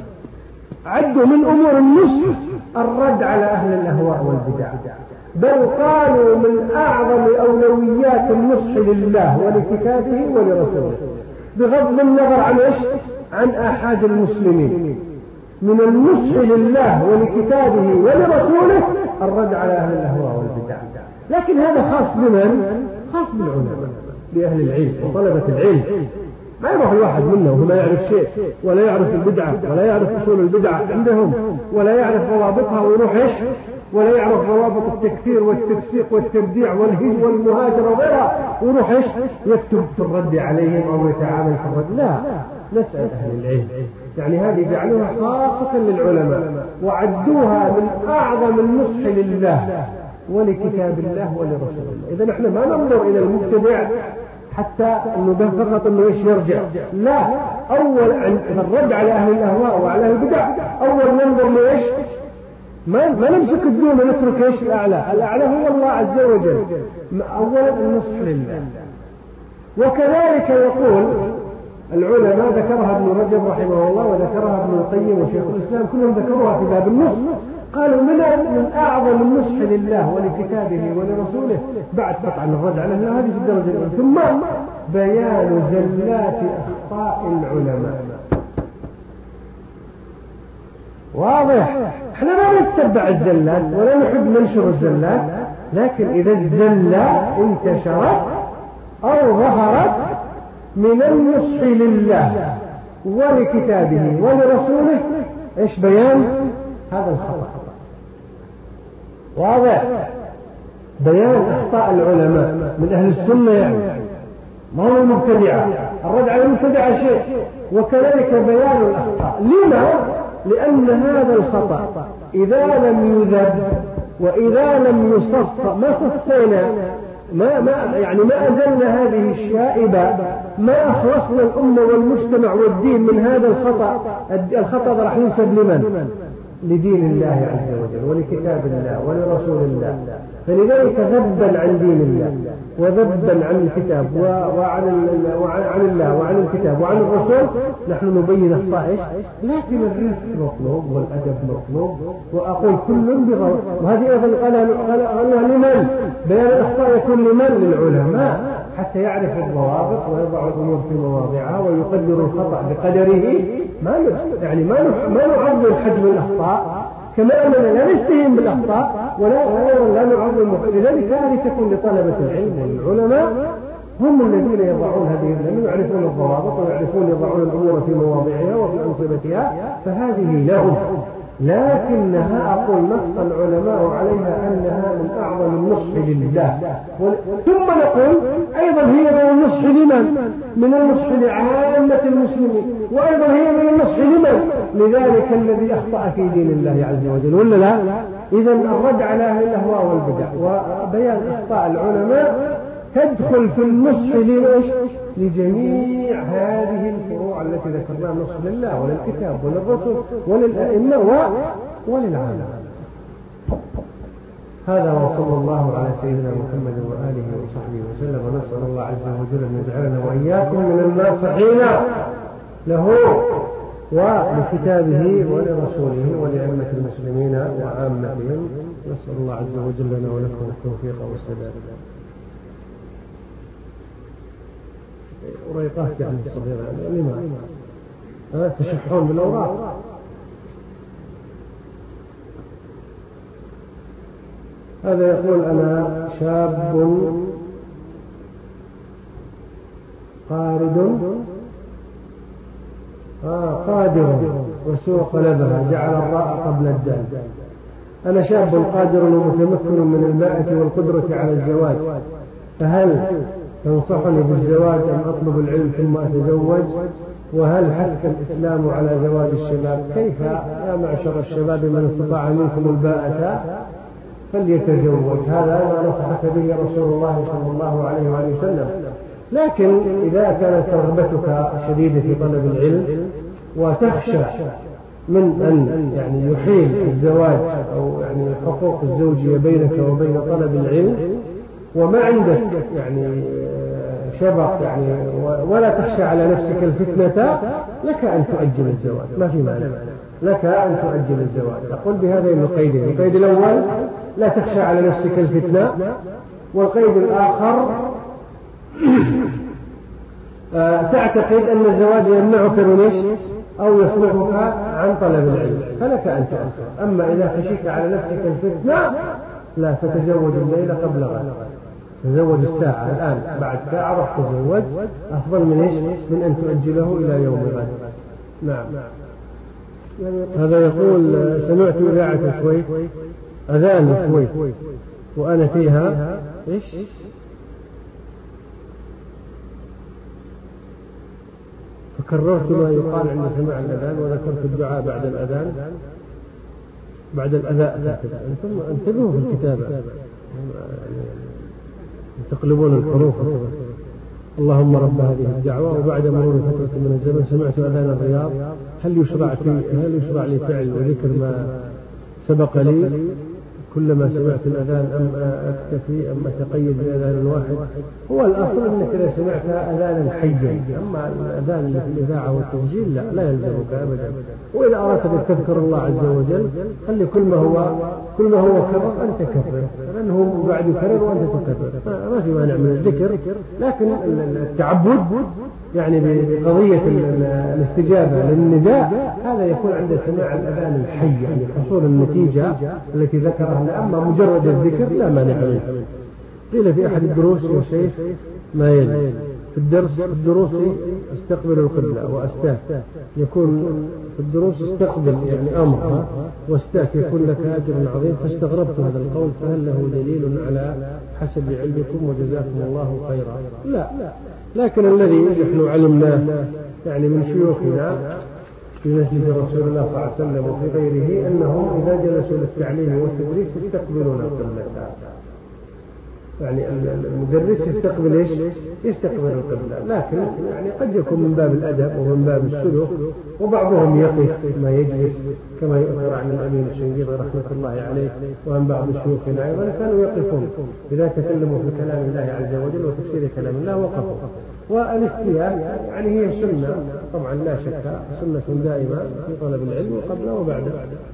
عدوا من أمور النصح الرد على أهل الأهواء والبدع، بل قالوا من أعظم أولويات النصح لله ولكتابه ولرسوله، بغض النظر عن إيش؟ عن آحاد المسلمين. من النصح لله ولكتابه ولرسوله الرد على أهل الأهواء والبدع. لكن هذا خاص بمن؟ خاص بالعلماء، بأهل العلم وطلبة العلم. ما يروح الواحد منا وهو ما يعرف شيء، ولا يعرف البدعة، ولا يعرف أصول البدعة عندهم، ولا يعرف ضوابطها، ويروح إيش؟ ولا يعرف ضوابط التكفير والتفسيق والتبديع والهجر والمهاجرة وغيرها، ويروح إيش؟ يكتب في الرد عليهم أو يتعامل في الرد. لا، نسأل أهل العلم. يعني هذه جعلوها خاصة للعلماء، وعدوها من أعظم النصح لله ولكتاب الله ولرسوله. إذا نحن ما ننظر إلى المبتدع حتى أنه فقط أنه إيش يرجع، لا، أول الرد على أهل الأهواء وعلى أهل البدع أول ننظر لإيش؟ ما نمسك الدون ونترك إيش؟ الأعلى هو الله عز وجل. أولا النصح لله. وكذلك يقول العلماء، ذكرها ابن رجب رحمه الله وذكرها ابن القيم وشيخ الإسلام، كلهم ذكروها في باب النصح. قالوا من أعظم النصح لله ولكتابه ولرسوله بعد قطعا الرد على هذه الدرجة، ثم بيان زلات أخطاء العلماء. واضح؟ احنا ما نتبع الزلات ولا نحب ننشر الزلات، لكن إذا الزلة انتشرت أو ظهرت من النصح لله ولكتابه ولرسوله إيش بيان هذا الخطأ، واضح؟ بيان أخطاء العلماء من أهل السنة يعني، ما هو المبتدعة، الرد على المبتدعة شيء، وكذلك بيان الأخطاء. لما؟ لأن هذا الخطأ إذا لم يذب وإذا لم يصف ما صفينا ما أزلنا هذه الشائبة، ما أخلصنا الأمة والمجتمع والدين من هذا الخطأ. الخطأ راح ينسب لمن؟ لدين الله عز وجل ولكتاب الله ولرسول الله. فلذلك ذبا عن دين الله وذبا عن الكتاب وعن الله وعن الكتاب وعن الرسول نحن نبين أخطائه، لكن الرفق مطلوب والأدب مطلوب. وأقول كل بغير، وهذه أيضا قالها لمن؟ بيان الأخطاء يكون لمن؟ للعلماء، حتى يعرف الضوابط ويضع الأمور في مواضعها ويقدر الخطأ بقدره. ما نعظم حجم الأخطاء كما أننا لا نستهين بالأخطاء ولا نعظم. لذلك هذه تكون لطلبة العلم والعلماء، هم الذين يضعون هذه الأمور، يعرفون الضوابط ويعرفون يضعون الأمور في مواضعها وفي أنصبتها، فهذه لهم. لكنها أقول نص العلماء عليها أنها من أعظم النصح لله. ثم نقول أيضا هي من النصح لمن؟ من النصح لعامة المسلمين، وأيضا هي من النصح لمن؟ لذلك الذي أخطأ في دين الله عز وجل، ولا لا؟ إذا الرد على أهل الأهواء والبدع وبيان أخطاء العلماء تدخل في النصح لجميع هذه الفروع التي ذكرناها، النصح لله وللكتاب وللرسل وللأئمة وللعالم. هذا وصلى الله على سيدنا محمد وآله وصحبه وسلم، ونسأل الله عز وجل أن يجعلنا وإياكم من الناصحين له ولكتابه ولرسوله ولأئمة المسلمين وعامتهم. نسأل الله عز وجل لنا ولكم التوفيق والسداد. وريقات يعني صغيرة لما تشحون بالأوراق. هذا يقول أنا شاب قادر وسوق لبها جعل الراء قبل الدال. أنا شاب قادر ومتمكن من الباءة والقدرة على الزواج، فهل تنصحني بالزواج أم أطلب العلم ثم أتزوج؟ وهل حث الإسلام على زواج الشباب؟ كيف يا معشر الشباب من استطاع منكم الباءة فليتزوج، هذا ما نصحك به رسول الله صلى الله عليه وآله وسلم. لكن إذا كانت رغبتك شديدة في طلب العلم وتخشى من أن يعني يحيل الزواج أو يعني حقوق الزوجية بينك وبين طلب العلم، وما عندك يعني شبق يعني ولا تخشى على نفسك الفتنة، لك أن تؤجل الزواج، ما في مانع، لك أن تؤجل الزواج. أقول بهذين القيدين: القيد الأول لا تخشى على نفسك الفتنة، والقيد الآخر تعتقد أن الزواج يمنعك من أو يصرفك عن طلب العلم، فلك أن تأخر. أما إذا خشيت على نفسك الفتنة لا، فتزوج الليلة قبل غد، تزوج الساعة الآن، بعد ساعة رح تزوج، أفضل من أن تؤجله إلى يوم غد. نعم. هذا يقول: سمعت إذاعة الكويت أذان الكويت وأنا فيها فكررت ما يقال عند سماع الأذان، وذكرت الدعاء بعد الأذان بعد الأداء. ثم انتبهوا في الكتابة، تقلبون الحروف. اللهم رب هذه الدعوة. وبعد مرور فترة من الزمن سمعت أذان الرياض، هل يشرع لي فعل وذكر ما سبق لي كلما سمعت الأذان، أم أكتفي أم أتقيد بأذان واحد؟ هو الأصل أنك إذا سمعت أذانا حيا، أما الأذان اللي في الإذاعة والتسجيل لا يلزمك أبدا. وإذا أردت أن تذكر الله عز وجل خلي كل ما هو كرر أنت كرر، لأنه بعد يكرر وأنت تكرر، ما في مانع من الذكر. لكن التعبد يعني بقضية الاستجابة للنداء، هذا يكون عند سماع الأذان الحي، يعني حصول النتيجة التي ذكرها. أما مجرد الذكر لا مانع منه. قيل في أحد الدروس يا شيخ ما يلي في الدروس استقبل القبلة وأستاك، يكون في الدروس استقبل يعني أمر واستاك يكون لك أجر عظيم، فاستغربت هذا القول، فهل له دليل على حسب علمكم وجزاكم الله خيرا؟ لا، لكن الذي نحن علمناه يعني من شيوخنا في مسجد رسول الله صلى الله عليه وسلم وفي غيره أنهم إذا جلسوا للتعليم والتدريس يستقبلون القبلة، يعني المدرس يستقبل ايش؟ يستقبل القبلة، لكن يعني قد يكون من باب الأدب ومن باب السلوك، وبعضهم يقف ما يجلس كما يؤثر عن الأمين الشنقيطي رحمة الله عليه وعن بعض شيوخنا أيضا كانوا يقفون إذا تكلموا في كلام الله عز وجل وتفسير كلام الله وقفوا. والاستياء يعني هي سنة طبعا لا شك، سنة دائمة في طلب العلم وقبله وبعده.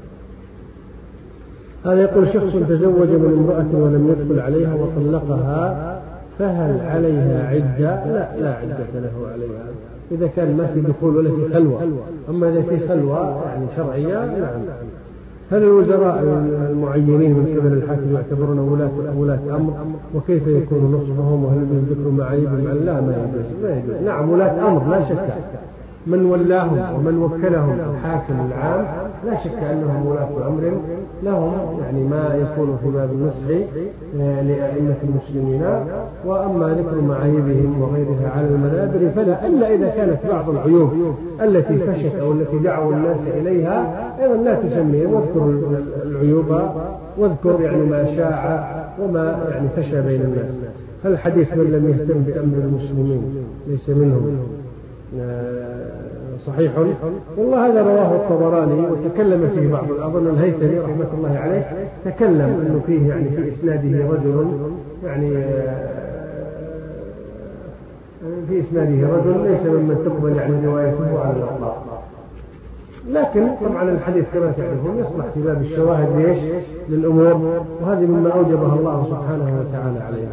هذا يقول شخص تزوج من امرأة ولم يدخل عليها وطلقها، فهل عليها عدة؟ لا عدة له عليها إذا كان ما في دخول ولا في خلوة. أما إذا في خلوة يعني شرعية نعم. هل الوزراء المعينين من قبل الحاكم يعتبرون ولاة أمر؟ وكيف يكون نصفهم وهل يذكروا معايبهم؟ لا ما يجوز. نعم ولاة أمر لا شك، من ولاهم ومن وكلهم الحاكم العام لا شك أنهم ولاة أمر لهم، يعني ما يكون في باب النصح لأئمة المسلمين. وأما ذكر معايبهم وغيرها على المنابر فلا، إلا إذا كانت بعض العيوب التي فشت أو التي دعوا الناس إليها أيضا لا تسميهم، واذكر العيوب واذكر يعني ما شاع وما يعني فشى بين الناس. فالحديث من لم يهتم بأمر المسلمين ليس منهم صحيح، والله هذا رواه الطبراني وتكلم فيه بعض، أظن الهيثمي رحمة الله عليه تكلم أنه فيه يعني في إسناده رجل يعني في إسناده رجل ليس ممن تقبل يعني روايته على الإطلاق. لكن طبعا الحديث كما تعرفون يصلح في باب الشواهد ليش للأمور، وهذه مما أوجبها الله سبحانه وتعالى عليها.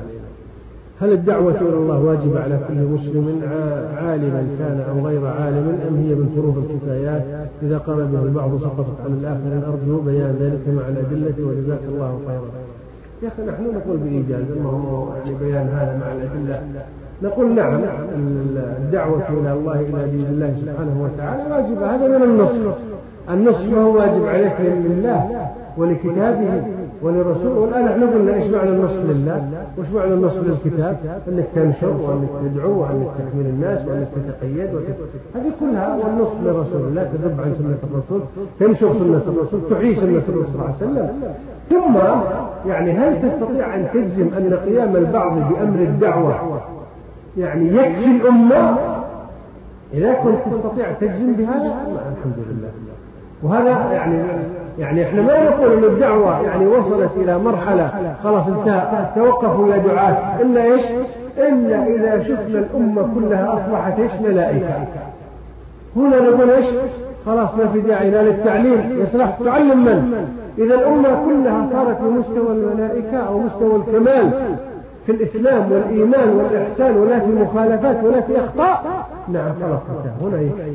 هل الدعوة إلى الله واجبة على كل مسلم عالما كان أو غير عالم، أم هي من فروض الكفايات إذا قام به البعض سقطت عن الآخرين؟ أرجو بيان ذلك مع الأدلة وجزاك الله خيرا. يا أخي نحن نقول بإيجاز، ما هو يعني بيان هذا مع الأدلة. نقول نعم الدعوة إلى الله إلى دين الله سبحانه وتعالى واجبة، هذا من النصح ما هو واجب عليك لله ولكتابه ولرسوله. والآن احنا قلنا ايش معنى النصح لله وايش معنى النصح للكتاب، انك تنشر وانك تدعو وانك تحمل الناس وانك تتقيد هذه كلها. والنصح لرسول الله تذب عن سنة الرسول، تنشر سنة الرسول، تحيي سنة الرسول صلى الله عليه وسلم. ثم يعني هل تستطيع ان تجزم ان قيام البعض بأمر الدعوة يعني يكفي الأمة؟ إذا كنت تستطيع تجزم بهذا الحمد لله. وهذا يعني احنا ما نقول ان الدعوة يعني وصلت الى مرحلة خلاص انتهى توقفوا يا دعاة، الا ايش؟ الا اذا شفنا الامة كلها اصبحت ايش؟ ملائكة. هنا نقول ايش؟ خلاص ما في داعي لا للتعليم، يصلح تعلم من؟ اذا الامة كلها صارت بمستوى الملائكة او مستوى الكمال في الاسلام والايمان والاحسان، ولا في مخالفات ولا في اخطاء، نعم خلاص انتهى هنا يكفي.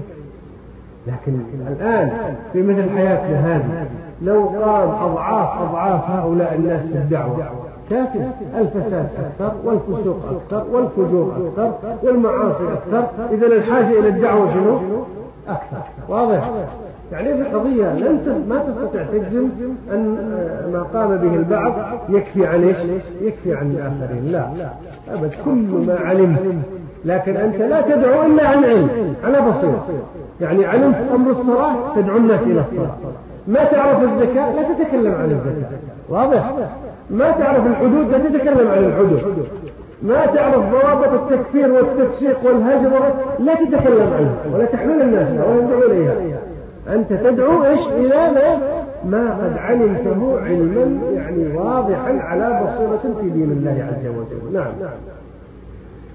لكن الآن في مثل حياتنا هذه لو قام أضعاف هؤلاء الناس في الدعوة كافي، الفساد أكثر والفسوق أكثر والفجور أكثر والمعاصي أكثر، إذن الحاجة إلى الدعوة شنو؟ أكثر. واضح؟ يعني في قضية ما تستطيع تجزم أن ما قام به البعض يكفي عن إيش؟ يكفي عن الآخرين، لا أبد، كل ما علمت. لكن أنت لا تدعو إلا عن علم على بصيرة، يعني علمت أمر الصلاة تدعو الناس إلى الصلاة، ما تعرف الزكاة لا تتكلم عن الزكاة. واضح؟ ما تعرف الحدود لا تتكلم عن الحدود، ما تعرف ضوابط التكفير والتفسيق والهجر لا تتكلم عنه ولا تحمل الناس ولا تدعو إليها. أنت تدعو إيش؟ إلى ما قد علمته علما يعني واضحا على بصيرة في دين الله عز وجل. نعم.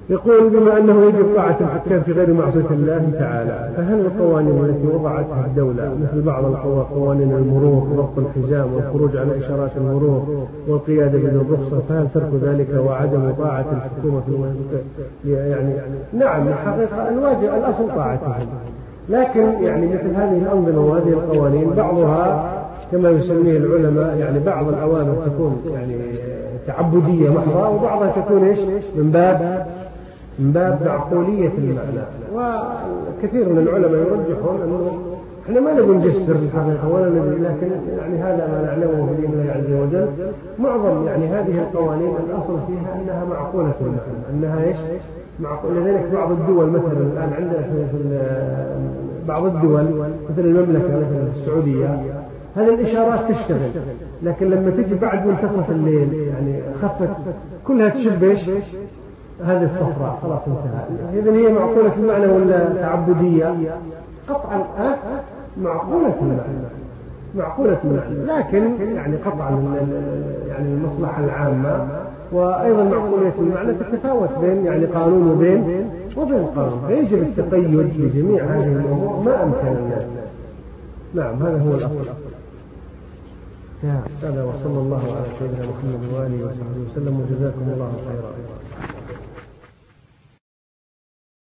يقول بما أنه يجب طاعة الحكام في غير معصية الله تعالى، فهل القوانين التي وضعتها الدولة مثل بعض قوانين المرور وربط الحزام والخروج على إشارات المرور والقيادة بدون رخصة، فهل ترك ذلك وعدم طاعة الحكومة يعني نعم الحقيقة الواجب الأصل طاعتها، لكن يعني مثل هذه الأنظمة وهذه القوانين بعضها كما يسميه العلماء يعني بعض الأوامر تكون يعني تعبدية محضة، وبعضها تكون إيش من باب معقولية المعنى. وكثير من العلماء يرجحون أنه احنا ما نبي نجسر الحقيقة ولا نبي، لكن يعني هذا ما نعلمه في دين الله عز وجل. معظم يعني هذه القوانين الأصل فيها أنها معقولة المعنى، أنها إيش معقول. لذلك بعض الدول مثلا الآن عندنا في بعض الدول مثل المملكة مثل السعودية هذه الإشارات تشتغل، لكن لما تجي بعد منتصف الليل يعني خفت كلها تشب إيش هذه الصفراء خلاص انتهى. إذن هي معقولة المعنى ولا تعبدية؟ قطعا معقولة المعنى، لكن يعني قطعا يعني المصلحة العامة وأيضا معقولية المعنى تتفاوت بين يعني قانون وبين قانون، فيجب التقيد بجميع هذه الأمور ما أمكن الناس. نعم هذا هو الأصل. هذا وصلى الله على سيدنا محمد وآله وصحبه وسلم، وجزاكم الله خيرا.